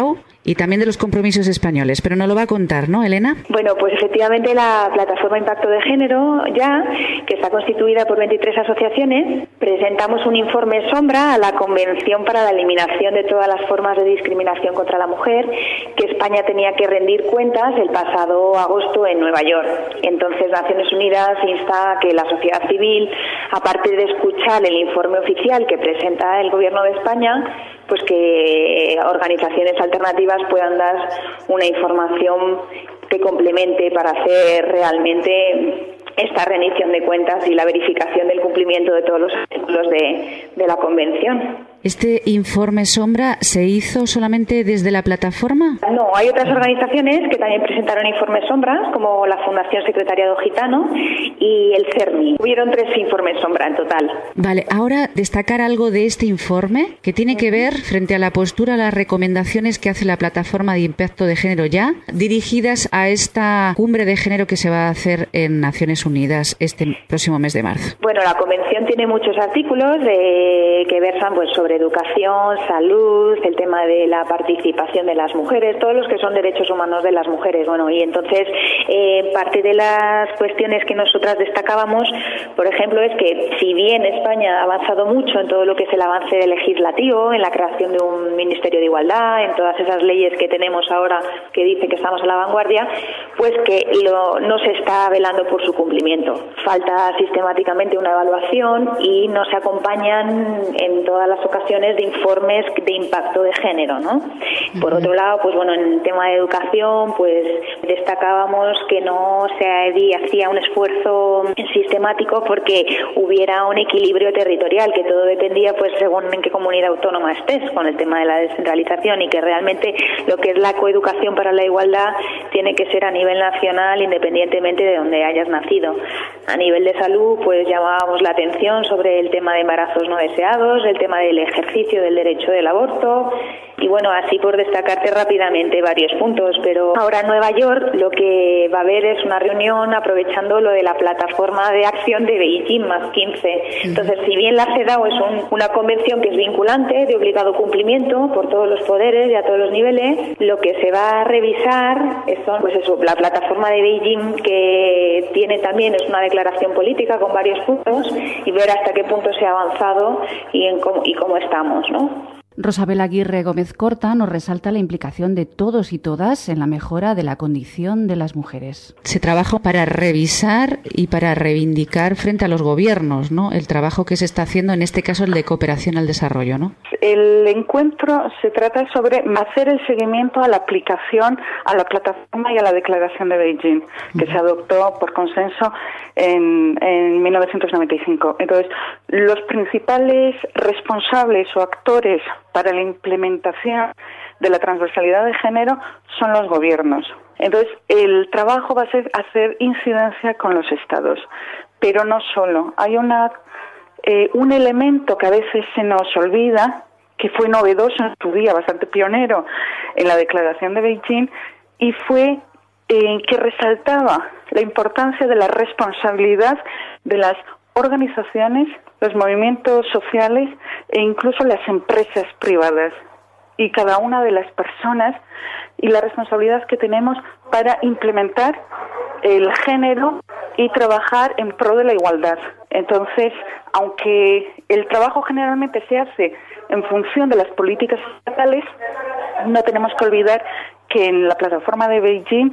y también de los compromisos españoles, pero nos lo va a contar, ¿no, Elena? Bueno, pues efectivamente la plataforma Impacto de Género, ya, que está constituida por 23 asociaciones, presentamos un informe sombra a la Convención para la Eliminación de todas las formas de discriminación contra la mujer, que España tenía que rendir cuentas el pasado agosto en Nueva York. Entonces Naciones Unidas insta a que la sociedad civil, aparte de escuchar el informe oficial que presenta el Gobierno de España, pues que organizaciones alternativas puedan dar una información que complemente para hacer realmente esta rendición de cuentas y la verificación del cumplimiento de todos los artículos de la Convención. ¿Este informe sombra se hizo solamente desde la plataforma? No, hay otras organizaciones que también presentaron informes sombras, como la Fundación Secretariado Gitano y el CERMI. Hubieron 3 informes sombra en total. Vale, ahora destacar algo de este informe que tiene que ver frente a la postura, a las recomendaciones que hace la plataforma de Impacto de Género ya, dirigidas a esta cumbre de género que se va a hacer en Naciones Unidas este próximo mes de marzo. Bueno, la Convención tiene muchos artículos que versan pues sobre educación, salud, el tema de la participación de las mujeres, todos los que son derechos humanos de las mujeres. Bueno, y entonces parte de las cuestiones que nosotras destacábamos, por ejemplo, es que si bien España ha avanzado mucho en todo lo que es el avance legislativo, en la creación de un Ministerio de Igualdad, en todas esas leyes que tenemos ahora que dicen que estamos a la vanguardia, pues que no se está velando por su cumplimiento. Falta sistemáticamente una evaluación y no se acompañan en todas las ocasiones de informes de impacto de género, ¿no? Por otro lado, pues bueno, en el tema de educación, pues destacábamos que no se hacía un esfuerzo sistemático porque hubiera un equilibrio territorial, que todo dependía pues según en qué comunidad autónoma estés con el tema de la descentralización, y que realmente lo que es la coeducación para la igualdad tiene que ser a nivel nacional independientemente de donde hayas nacido. A nivel de salud, pues llamábamos la atención sobre el tema de embarazos no deseados, el tema del ejercicio del derecho del aborto, y bueno, así por destacarte rápidamente varios puntos. Pero ahora en Nueva York lo que va a haber es una reunión aprovechando lo de la plataforma de acción de Beijing más 15. Entonces, si bien la CEDAW es una convención que es vinculante, de obligado cumplimiento por todos los poderes y a todos los niveles, lo que se va a revisar son, pues eso, la plataforma de Beijing, que tiene también, es una declaración política con varios puntos, y ver hasta qué punto se ha avanzado y cómo estamos, ¿no? Rosabel Aguirre Gómez Corta nos resalta la implicación de todos y todas en la mejora de la condición de las mujeres. Se trabaja para revisar y para reivindicar frente a los gobiernos, ¿no?, el trabajo que se está haciendo, en este caso el de cooperación al desarrollo, ¿no? El encuentro se trata sobre hacer el seguimiento a la aplicación a la plataforma y a la declaración de Beijing, que se adoptó por consenso en 1995. Entonces, los principales responsables o actores para la implementación de la transversalidad de género son los gobiernos. Entonces, el trabajo va a ser hacer incidencia con los estados, pero no solo. Hay un elemento que a veces se nos olvida, que fue novedoso en su día, bastante pionero en la declaración de Beijing, y fue que resaltaba la importancia de la responsabilidad de las organizaciones, los movimientos sociales e incluso las empresas privadas, y cada una de las personas, y la responsabilidad que tenemos para implementar el género y trabajar en pro de la igualdad. Entonces, aunque el trabajo generalmente se hace en función de las políticas estatales, no tenemos que olvidar que en la plataforma de Beijing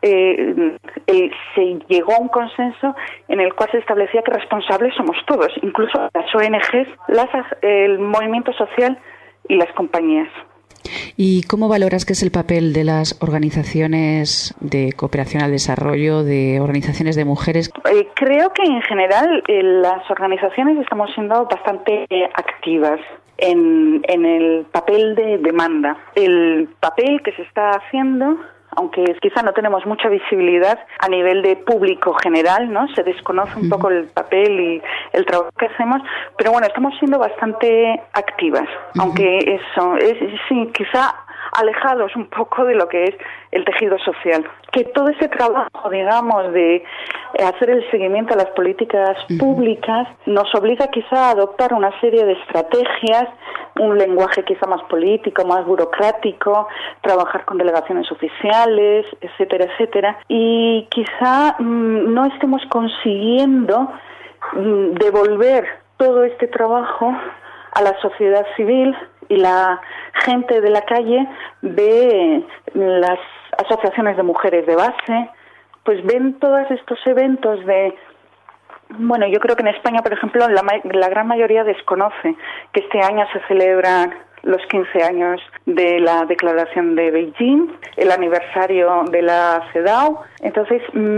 se llegó a un consenso en el cual se establecía que responsables somos todos, incluso las ONGs, el movimiento social y las compañías. ¿Y cómo valoras que es el papel de las organizaciones de cooperación al desarrollo, de organizaciones de mujeres? Creo que en general las organizaciones estamos siendo bastante activas en el papel de demanda. El papel que se está haciendo, aunque quizá no tenemos mucha visibilidad a nivel de público general, ¿no? Se desconoce un poco el papel y el trabajo que hacemos, pero bueno, estamos siendo bastante activas, aunque eso es, sí, quizá alejados un poco de lo que es el tejido social. Que todo ese trabajo, digamos, de hacer el seguimiento a las políticas públicas nos obliga quizá a adoptar una serie de estrategias, un lenguaje quizá más político, más burocrático, trabajar con delegaciones oficiales, etcétera, etcétera, y quizá no estemos consiguiendo devolver todo este trabajo a la sociedad civil, y la gente de la calle ve las asociaciones de mujeres de base, pues ven todos estos eventos de... Bueno, yo creo que en España, por ejemplo, la gran mayoría desconoce que este año se celebran los 15 años de la Declaración de Beijing, el aniversario de la CEDAW. Entonces,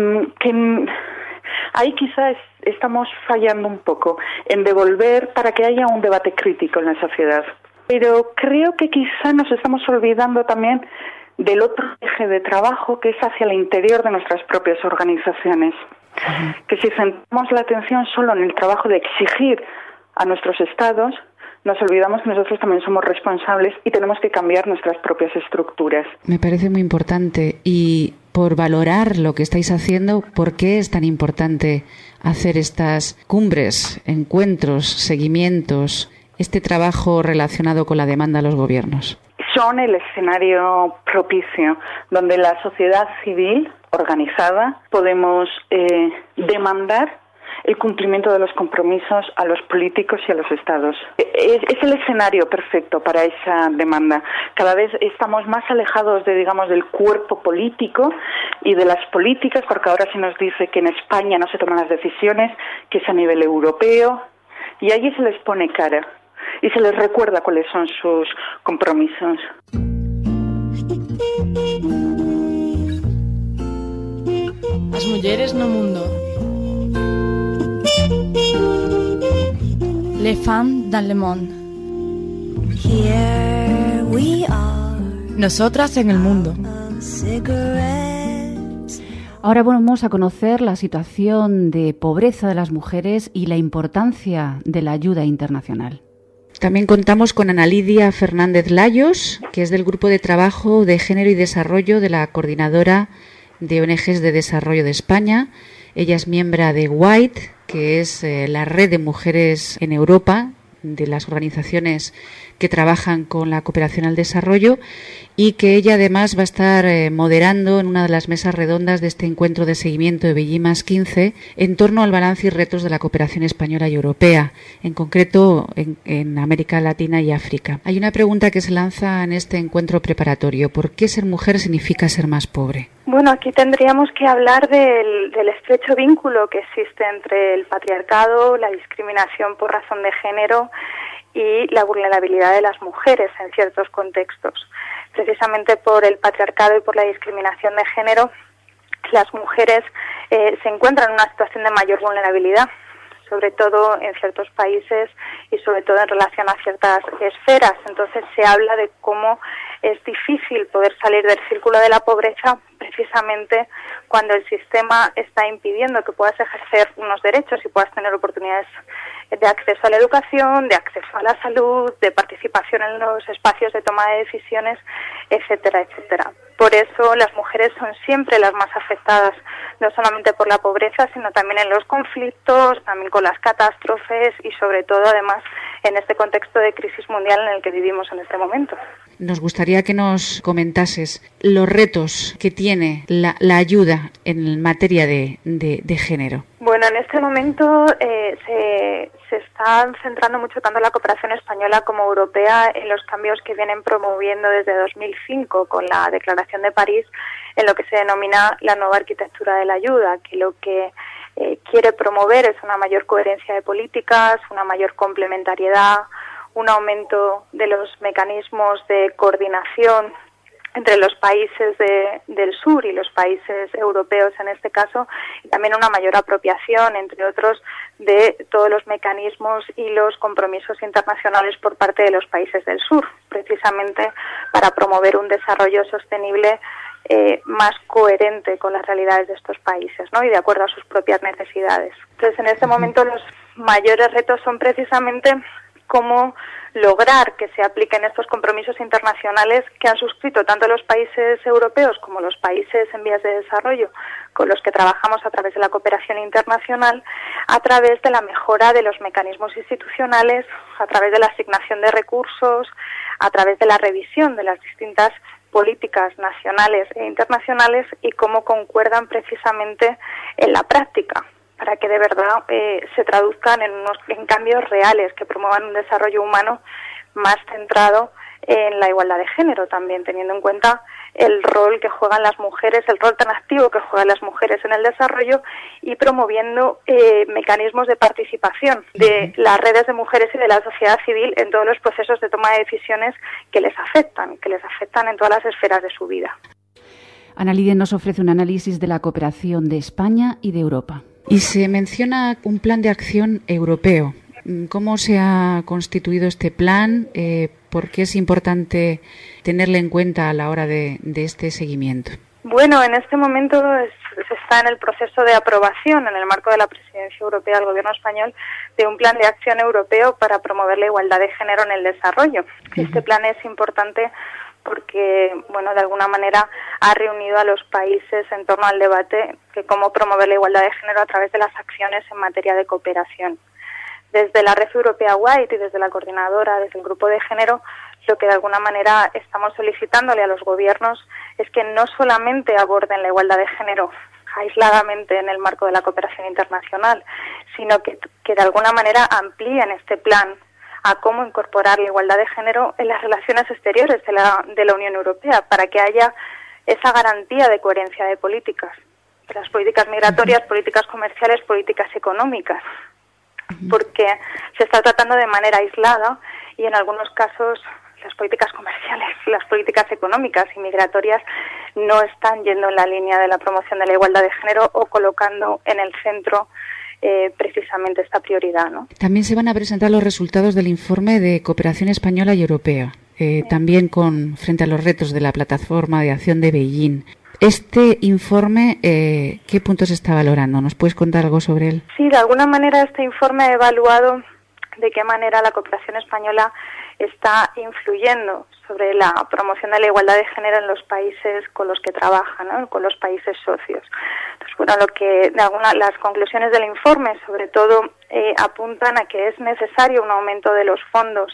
ahí quizás estamos fallando un poco en devolver para que haya un debate crítico en la sociedad. Pero creo que quizá nos estamos olvidando también del otro eje de trabajo, que es hacia el interior de nuestras propias organizaciones. Que si centramos la atención solo en el trabajo de exigir a nuestros estados, nos olvidamos que nosotros también somos responsables y tenemos que cambiar nuestras propias estructuras. Me parece muy importante, y por valorar lo que estáis haciendo, ¿por qué es tan importante hacer estas cumbres, encuentros, seguimientos, este trabajo relacionado con la demanda a los gobiernos? Son el escenario propicio donde la sociedad civil organizada podemos demandar el cumplimiento de los compromisos a los políticos y a los estados. Es el escenario perfecto para esa demanda. Cada vez estamos más alejados del cuerpo político y de las políticas, porque ahora se nos dice que en España no se toman las decisiones, que es a nivel europeo, y allí se les pone cara y se les recuerda cuáles son sus compromisos. As mulleres no mundo. Les femmes dans le monde. Here we are. Nosotras en el mundo. Ahora vamos a conocer la situación de pobreza de las mujeres y la importancia de la ayuda internacional. También contamos con Ana Lidia Fernández Layos, que es del Grupo de Trabajo de Género y Desarrollo de la Coordinadora de ONGs de Desarrollo de España. Ella es miembro de WHITE, que es la red de mujeres en Europa, de las organizaciones que trabajan con la cooperación al desarrollo, y que ella además va a estar moderando en una de las mesas redondas de este encuentro de seguimiento de Beijing +15 en torno al balance y retos de la cooperación española y europea, en concreto en América Latina y África. Hay una pregunta que se lanza en este encuentro preparatorio: ¿por qué ser mujer significa ser más pobre? Bueno, aquí tendríamos que hablar del estrecho vínculo que existe entre el patriarcado, la discriminación por razón de género y la vulnerabilidad de las mujeres en ciertos contextos. Precisamente por el patriarcado y por la discriminación de género, las mujeres se encuentran en una situación de mayor vulnerabilidad, sobre todo en ciertos países y sobre todo en relación a ciertas esferas. Entonces se habla de cómo es difícil poder salir del círculo de la pobreza precisamente cuando el sistema está impidiendo que puedas ejercer unos derechos y puedas tener oportunidades de acceso a la educación, de acceso a la salud, de participación en los espacios de toma de decisiones, etcétera, etcétera. Por eso las mujeres son siempre las más afectadas, no solamente por la pobreza, sino también en los conflictos, también con las catástrofes y sobre todo, además, en este contexto de crisis mundial en el que vivimos en este momento. Nos gustaría que nos comentases los retos que tiene la ayuda en materia de género. Bueno, en este momento se está centrando mucho tanto la cooperación española como europea en los cambios que vienen promoviendo desde 2005 con la Declaración de París, en lo que se denomina la nueva arquitectura de la ayuda, que lo que quiere promover es una mayor coherencia de políticas, una mayor complementariedad, un aumento de los mecanismos de coordinación entre los países del sur y los países europeos en este caso, y también una mayor apropiación, entre otros, de todos los mecanismos y los compromisos internacionales por parte de los países del sur, precisamente para promover un desarrollo sostenible más coherente con las realidades de estos países, ¿no? Y de acuerdo a sus propias necesidades. Entonces, en este momento los mayores retos son precisamente cómo lograr que se apliquen estos compromisos internacionales que han suscrito tanto los países europeos como los países en vías de desarrollo, con los que trabajamos a través de la cooperación internacional, a través de la mejora de los mecanismos institucionales, a través de la asignación de recursos, a través de la revisión de las distintas políticas nacionales e internacionales y cómo concuerdan precisamente en la práctica, para que de verdad se traduzcan en cambios reales que promuevan un desarrollo humano más centrado en la igualdad de género, también teniendo en cuenta el rol que juegan las mujeres, el rol tan activo que juegan las mujeres en el desarrollo y promoviendo mecanismos de participación de las redes de mujeres y de la sociedad civil en todos los procesos de toma de decisiones que les afectan en todas las esferas de su vida. Ana Lidia nos ofrece un análisis de la cooperación de España y de Europa. Y se menciona un plan de acción europeo. ¿Cómo se ha constituido este plan? ¿Por qué es importante tenerle en cuenta a la hora de este seguimiento? Bueno, en este momento se está en el proceso de aprobación, en el marco de la Presidencia Europea del Gobierno español, de un plan de acción europeo para promover la igualdad de género en el desarrollo. Este plan es importante porque, bueno, de alguna manera ha reunido a los países en torno al debate de cómo promover la igualdad de género a través de las acciones en materia de cooperación. Desde la Red Europea White y desde la coordinadora, desde el grupo de género, lo que de alguna manera estamos solicitándole a los gobiernos es que no solamente aborden la igualdad de género aisladamente en el marco de la cooperación internacional, sino que de alguna manera amplíen este plan a cómo incorporar la igualdad de género en las relaciones exteriores de la Unión Europea, para que haya esa garantía de coherencia de políticas, de las políticas migratorias, políticas comerciales, políticas económicas, porque se está tratando de manera aislada y en algunos casos las políticas comerciales, las políticas económicas y migratorias no están yendo en la línea de la promoción de la igualdad de género o colocando en el centro precisamente esta prioridad, ¿no? También se van a presentar los resultados del informe de cooperación española y europea, también frente a los retos de la plataforma de acción de Beijing. Este informe, ¿qué puntos está valorando? ¿Nos puedes contar algo sobre él? Sí, de alguna manera este informe ha evaluado de qué manera la cooperación española está influyendo sobre la promoción de la igualdad de género en los países con los que trabaja, ¿no? Con los países socios. Entonces, bueno, las conclusiones del informe, sobre todo, apuntan a que es necesario un aumento de los fondos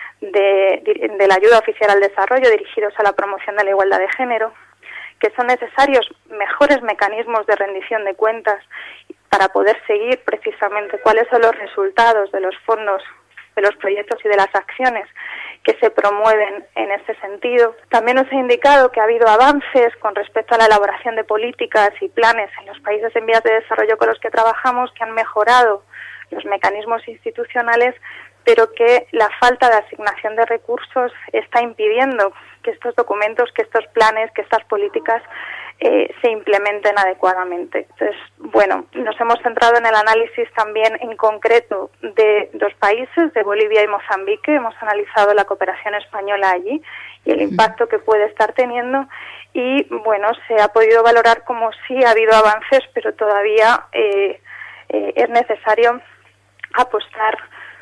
de la ayuda oficial al desarrollo dirigidos a la promoción de la igualdad de género, que son necesarios mejores mecanismos de rendición de cuentas para poder seguir precisamente cuáles son los resultados de los fondos, de los proyectos y de las acciones que se promueven en este sentido. También nos ha indicado que ha habido avances con respecto a la elaboración de políticas y planes en los países en vías de desarrollo con los que trabajamos, que han mejorado los mecanismos institucionales, pero que la falta de asignación de recursos está impidiendo que estos documentos, que estos planes, que estas políticas se implementen adecuadamente. Entonces, bueno, nos hemos centrado en el análisis también en concreto de dos países, de Bolivia y Mozambique. Hemos analizado la cooperación española allí y el impacto que puede estar teniendo y, bueno, se ha podido valorar como sí ha habido avances, pero todavía es necesario apostar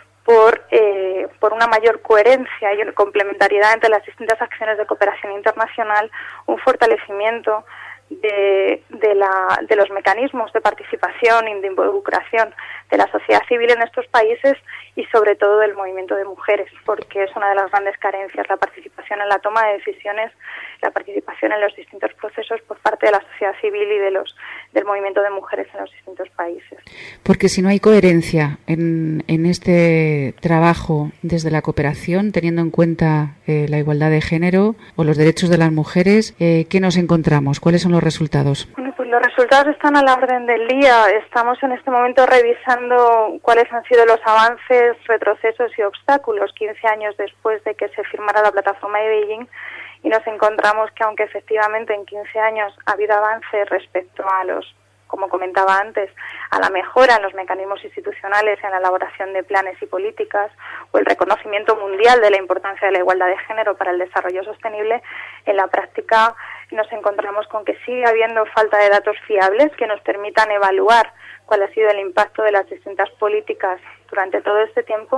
por una mayor coherencia y complementariedad entre las distintas acciones de cooperación internacional, un fortalecimiento de los mecanismos de participación y de involucración de la sociedad civil en estos países y sobre todo del movimiento de mujeres, porque es una de las grandes carencias, la participación en la toma de decisiones, la participación en los distintos procesos por parte de la sociedad civil y del movimiento de mujeres en los distintos países. Porque si no hay coherencia en este trabajo desde la cooperación, teniendo en cuenta la igualdad de género o los derechos de las mujeres, ¿qué nos encontramos? ¿Cuáles son los resultados? Bueno, pues los resultados están a la orden del día. Estamos en este momento revisando cuáles han sido los avances, retrocesos y obstáculos 15 años después de que se firmara la plataforma de Beijing, y nos encontramos que aunque efectivamente en 15 años ha habido avances respecto a como comentaba antes, a la mejora en los mecanismos institucionales, en la elaboración de planes y políticas, o el reconocimiento mundial de la importancia de la igualdad de género para el desarrollo sostenible, en la práctica nos encontramos con que sigue habiendo falta de datos fiables que nos permitan evaluar cuál ha sido el impacto de las distintas políticas durante todo este tiempo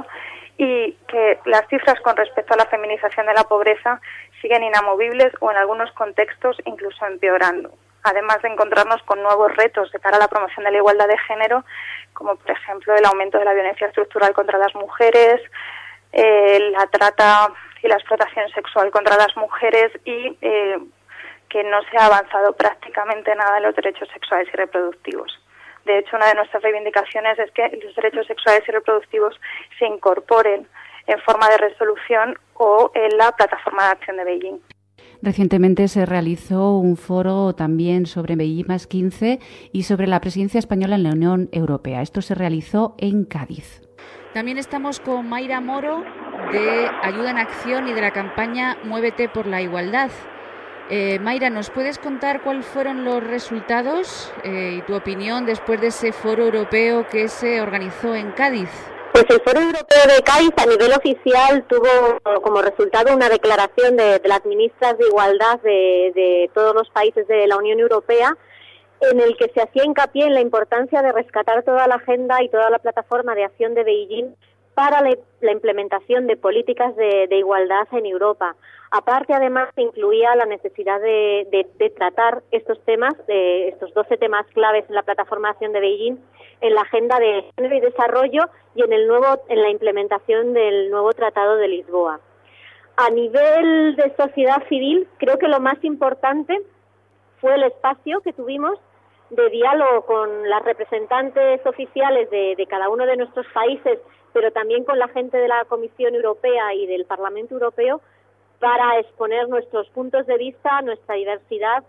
y que las cifras con respecto a la feminización de la pobreza siguen inamovibles o en algunos contextos incluso empeorando, además de encontrarnos con nuevos retos de cara a la promoción de la igualdad de género, como por ejemplo el aumento de la violencia estructural contra las mujeres, la trata y la explotación sexual contra las mujeres y que no se ha avanzado prácticamente nada en los derechos sexuales y reproductivos. De hecho, una de nuestras reivindicaciones es que los derechos sexuales y reproductivos se incorporen en forma de resolución o en la plataforma de acción de Beijing. Recientemente se realizó un foro también sobre Beijing más 15 y sobre la presidencia española en la Unión Europea. Esto se realizó en Cádiz. También estamos con Mayra Moro de Ayuda en Acción y de la campaña Muévete por la Igualdad. Mayra, ¿nos puedes contar cuáles fueron los resultados y tu opinión después de ese foro europeo que se organizó en Cádiz? Pues el Foro Europeo de Cádiz a nivel oficial tuvo como resultado una declaración de las ministras de Igualdad de todos los países de la Unión Europea, en el que se hacía hincapié en la importancia de rescatar toda la agenda y toda la plataforma de acción de Beijing para la implementación de políticas de igualdad en Europa. Aparte, además, se incluía la necesidad de tratar estos temas, estos 12 temas claves en la plataforma de acción de Beijing, en la agenda de género y desarrollo y en la implementación del nuevo Tratado de Lisboa. A nivel de sociedad civil, creo que lo más importante fue el espacio que tuvimos de diálogo con las representantes oficiales de cada uno de nuestros países, pero también con la gente de la Comisión Europea y del Parlamento Europeo, para exponer nuestros puntos de vista, nuestra diversidad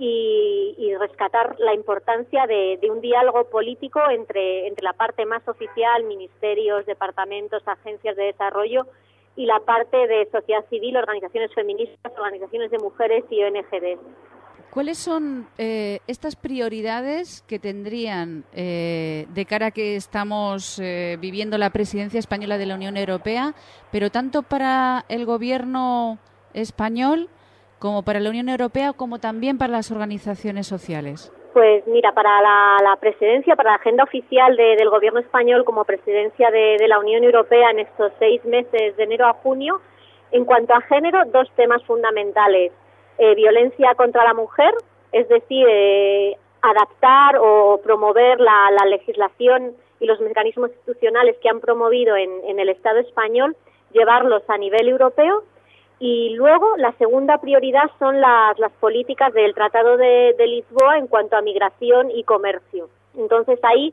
y rescatar la importancia de un diálogo político entre la parte más oficial, ministerios, departamentos, agencias de desarrollo, y la parte de sociedad civil, organizaciones feministas, organizaciones de mujeres y ONGs. ¿Cuáles son estas prioridades que tendrían de cara a que estamos viviendo la presidencia española de la Unión Europea, pero tanto para el gobierno español como para la Unión Europea, como también para las organizaciones sociales? Pues mira, para la presidencia, para la agenda oficial del gobierno español como presidencia de la Unión Europea en estos 6 meses de enero a junio, en cuanto a género, 2 temas fundamentales. Violencia contra la mujer, es decir, adaptar o promover la legislación y los mecanismos institucionales que han promovido en el Estado español, llevarlos a nivel europeo. Y luego la segunda prioridad son las políticas del Tratado de Lisboa en cuanto a migración y comercio. Entonces ahí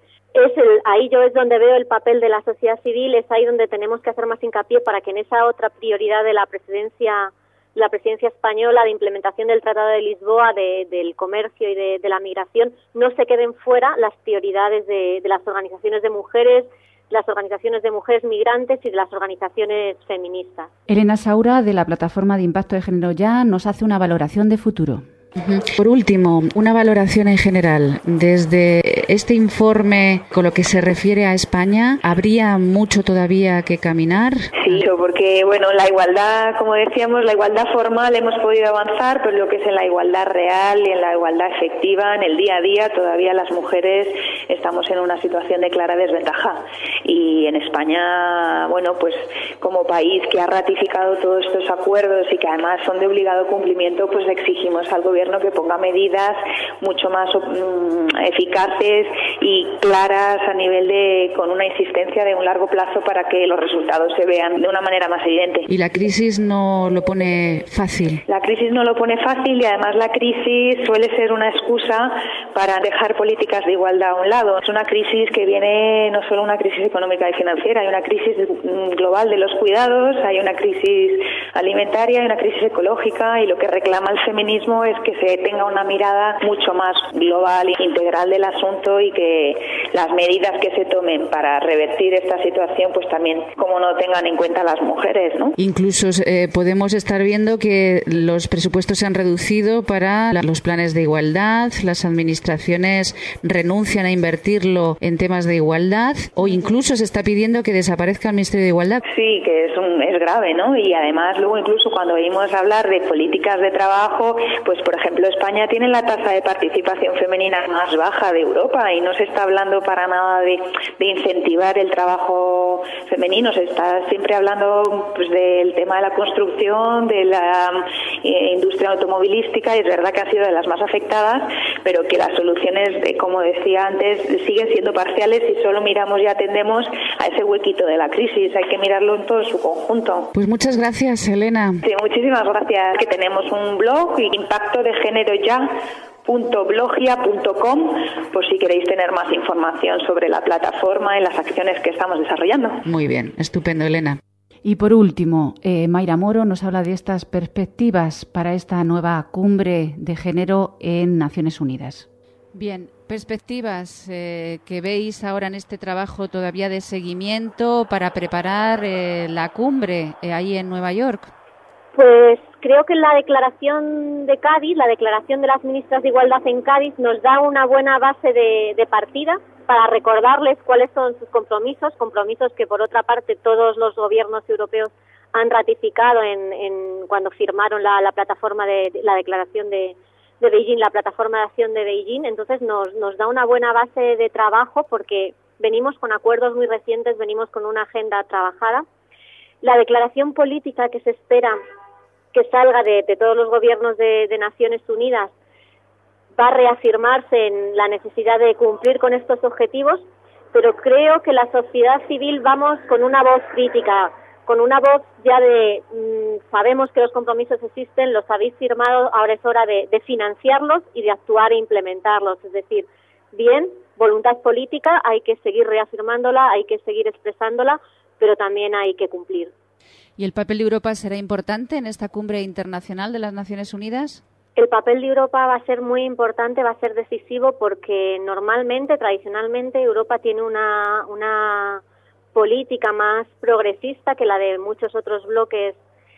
yo es donde veo el papel de la sociedad civil, es ahí donde tenemos que hacer más hincapié para que en esa otra prioridad de la presidencia española de implementación del Tratado de Lisboa, del comercio y de la migración, no se queden fuera las prioridades de las organizaciones de mujeres, las organizaciones de mujeres migrantes y de las organizaciones feministas. Elena Saura, de la Plataforma de Impacto de Género Ya, nos hace una valoración de futuro. Por último, una valoración en general. Desde este informe, con lo que se refiere a España, ¿habría mucho todavía que caminar? Sí, porque la igualdad, como decíamos, la igualdad formal hemos podido avanzar, pero lo que es en la igualdad real y en la igualdad efectiva, en el día a día, todavía las mujeres estamos en una situación de clara desventaja. Y en España, pues como país que ha ratificado todos estos acuerdos y que además son de obligado cumplimiento, pues exigimos al gobierno que ponga medidas mucho más eficaces y claras a nivel con una insistencia de un largo plazo para que los resultados se vean de una manera más evidente. ¿Y la crisis no lo pone fácil? La crisis no lo pone fácil y además la crisis suele ser una excusa para dejar políticas de igualdad a un lado. Es una crisis que viene no solo una crisis económica y financiera, hay una crisis global de los cuidados, hay una crisis alimentaria, hay una crisis ecológica, y lo que reclama el feminismo es que se tenga una mirada mucho más global e integral del asunto y que las medidas que se tomen para revertir esta situación pues también, como no, tengan en cuenta a las mujeres, ¿no? Incluso podemos estar viendo que los presupuestos se han reducido para los planes de igualdad, las administraciones renuncian a invertirlo en temas de igualdad, o incluso se está pidiendo que desaparezca el Ministerio de Igualdad. Sí, que es grave, ¿no? Y además luego incluso cuando oímos hablar de políticas de trabajo, pues por ejemplo España tiene la tasa de participación femenina más baja de Europa y no se está hablando para nada de incentivar el trabajo femenino. Se está siempre hablando pues del tema de la construcción, de la industria automovilística, y es verdad que ha sido de las más afectadas, pero que las soluciones, como decía antes, siguen siendo parciales y solo miramos y atendemos a ese huequito de la crisis. Hay que mirarlo en todo su conjunto. Pues muchas gracias, Elena. Sí, muchísimas gracias. Que tenemos un blog, impactodegeneroya.blogia.com, por si queréis tener más información sobre la plataforma y las acciones que estamos desarrollando. Muy bien, estupendo, Elena. Y por último, Mayra Moro nos habla de estas perspectivas para esta nueva cumbre de género en Naciones Unidas. Bien, perspectivas que veis ahora en este trabajo todavía de seguimiento para preparar la cumbre ahí en Nueva York. Pues creo que la declaración de Cádiz, la declaración de las ministras de Igualdad en Cádiz, nos da una buena base de partida para recordarles cuáles son sus compromisos que por otra parte todos los gobiernos europeos han ratificado cuando firmaron la plataforma de la declaración de Beijing, la plataforma de acción de Beijing. Entonces nos da una buena base de trabajo porque venimos con acuerdos muy recientes, venimos con una agenda trabajada. La declaración política que se espera que salga de todos los gobiernos de Naciones Unidas va a reafirmarse en la necesidad de cumplir con estos objetivos, pero creo que la sociedad civil vamos con una voz crítica, con una voz ya de sabemos que los compromisos existen, los habéis firmado, ahora es hora de financiarlos y de actuar e implementarlos. Es decir, bien, voluntad política, hay que seguir reafirmándola, hay que seguir expresándola, pero también hay que cumplir. ¿Y el papel de Europa será importante en esta cumbre internacional de las Naciones Unidas? El papel de Europa va a ser muy importante, va a ser decisivo porque tradicionalmente, Europa tiene una política más progresista que la de muchos otros bloques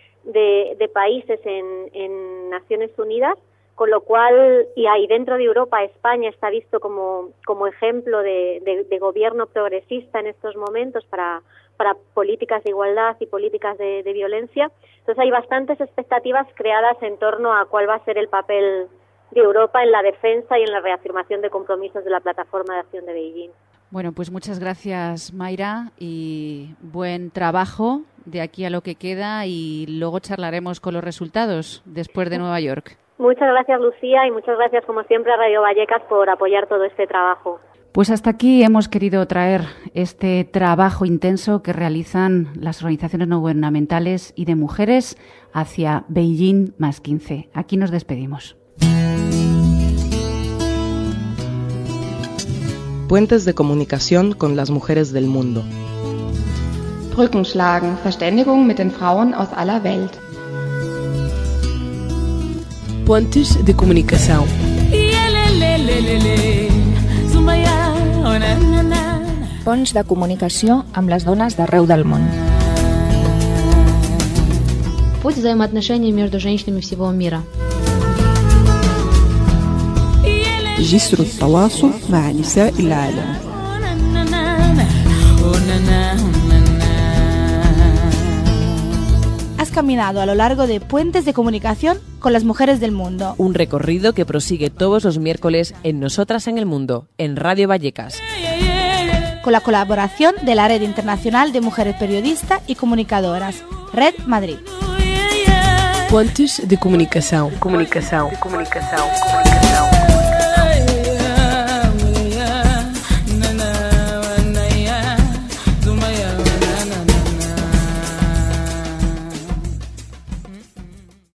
de países en Naciones Unidas, con lo cual, y ahí dentro de Europa, España está visto como ejemplo de gobierno progresista en estos momentos para políticas de igualdad y políticas de violencia. Entonces hay bastantes expectativas creadas en torno a cuál va a ser el papel de Europa en la defensa y en la reafirmación de compromisos de la plataforma de acción de Beijing. Bueno, pues muchas gracias, Mayra, y buen trabajo de aquí a lo que queda, y luego charlaremos con los resultados después de Nueva York. Muchas gracias, Lucía, y muchas gracias, como siempre, a Radio Vallecas por apoyar todo este trabajo. Pues hasta aquí hemos querido traer este trabajo intenso que realizan las organizaciones no gubernamentales y de mujeres hacia Beijing +15. Aquí nos despedimos. Puentes de comunicación con las mujeres del mundo. Brücken schlagen, Verständigung mit den Frauen aus aller Welt. Pontes de comunicação. Ponts de comunicació amb les dones d'arreu del món. Путь взаимоотношений между женщинами всего мира. جسر التواصل مع نساء العالم. Has caminado a lo largo de puentes de comunicación con las mujeres del mundo. Un recorrido que prosigue todos los miércoles en Nosotras en el Mundo, en Radio Vallecas. Con la colaboración de la Red Internacional de Mujeres Periodistas y Comunicadoras, Red Madrid. Pontes de comunicação. Comunicação.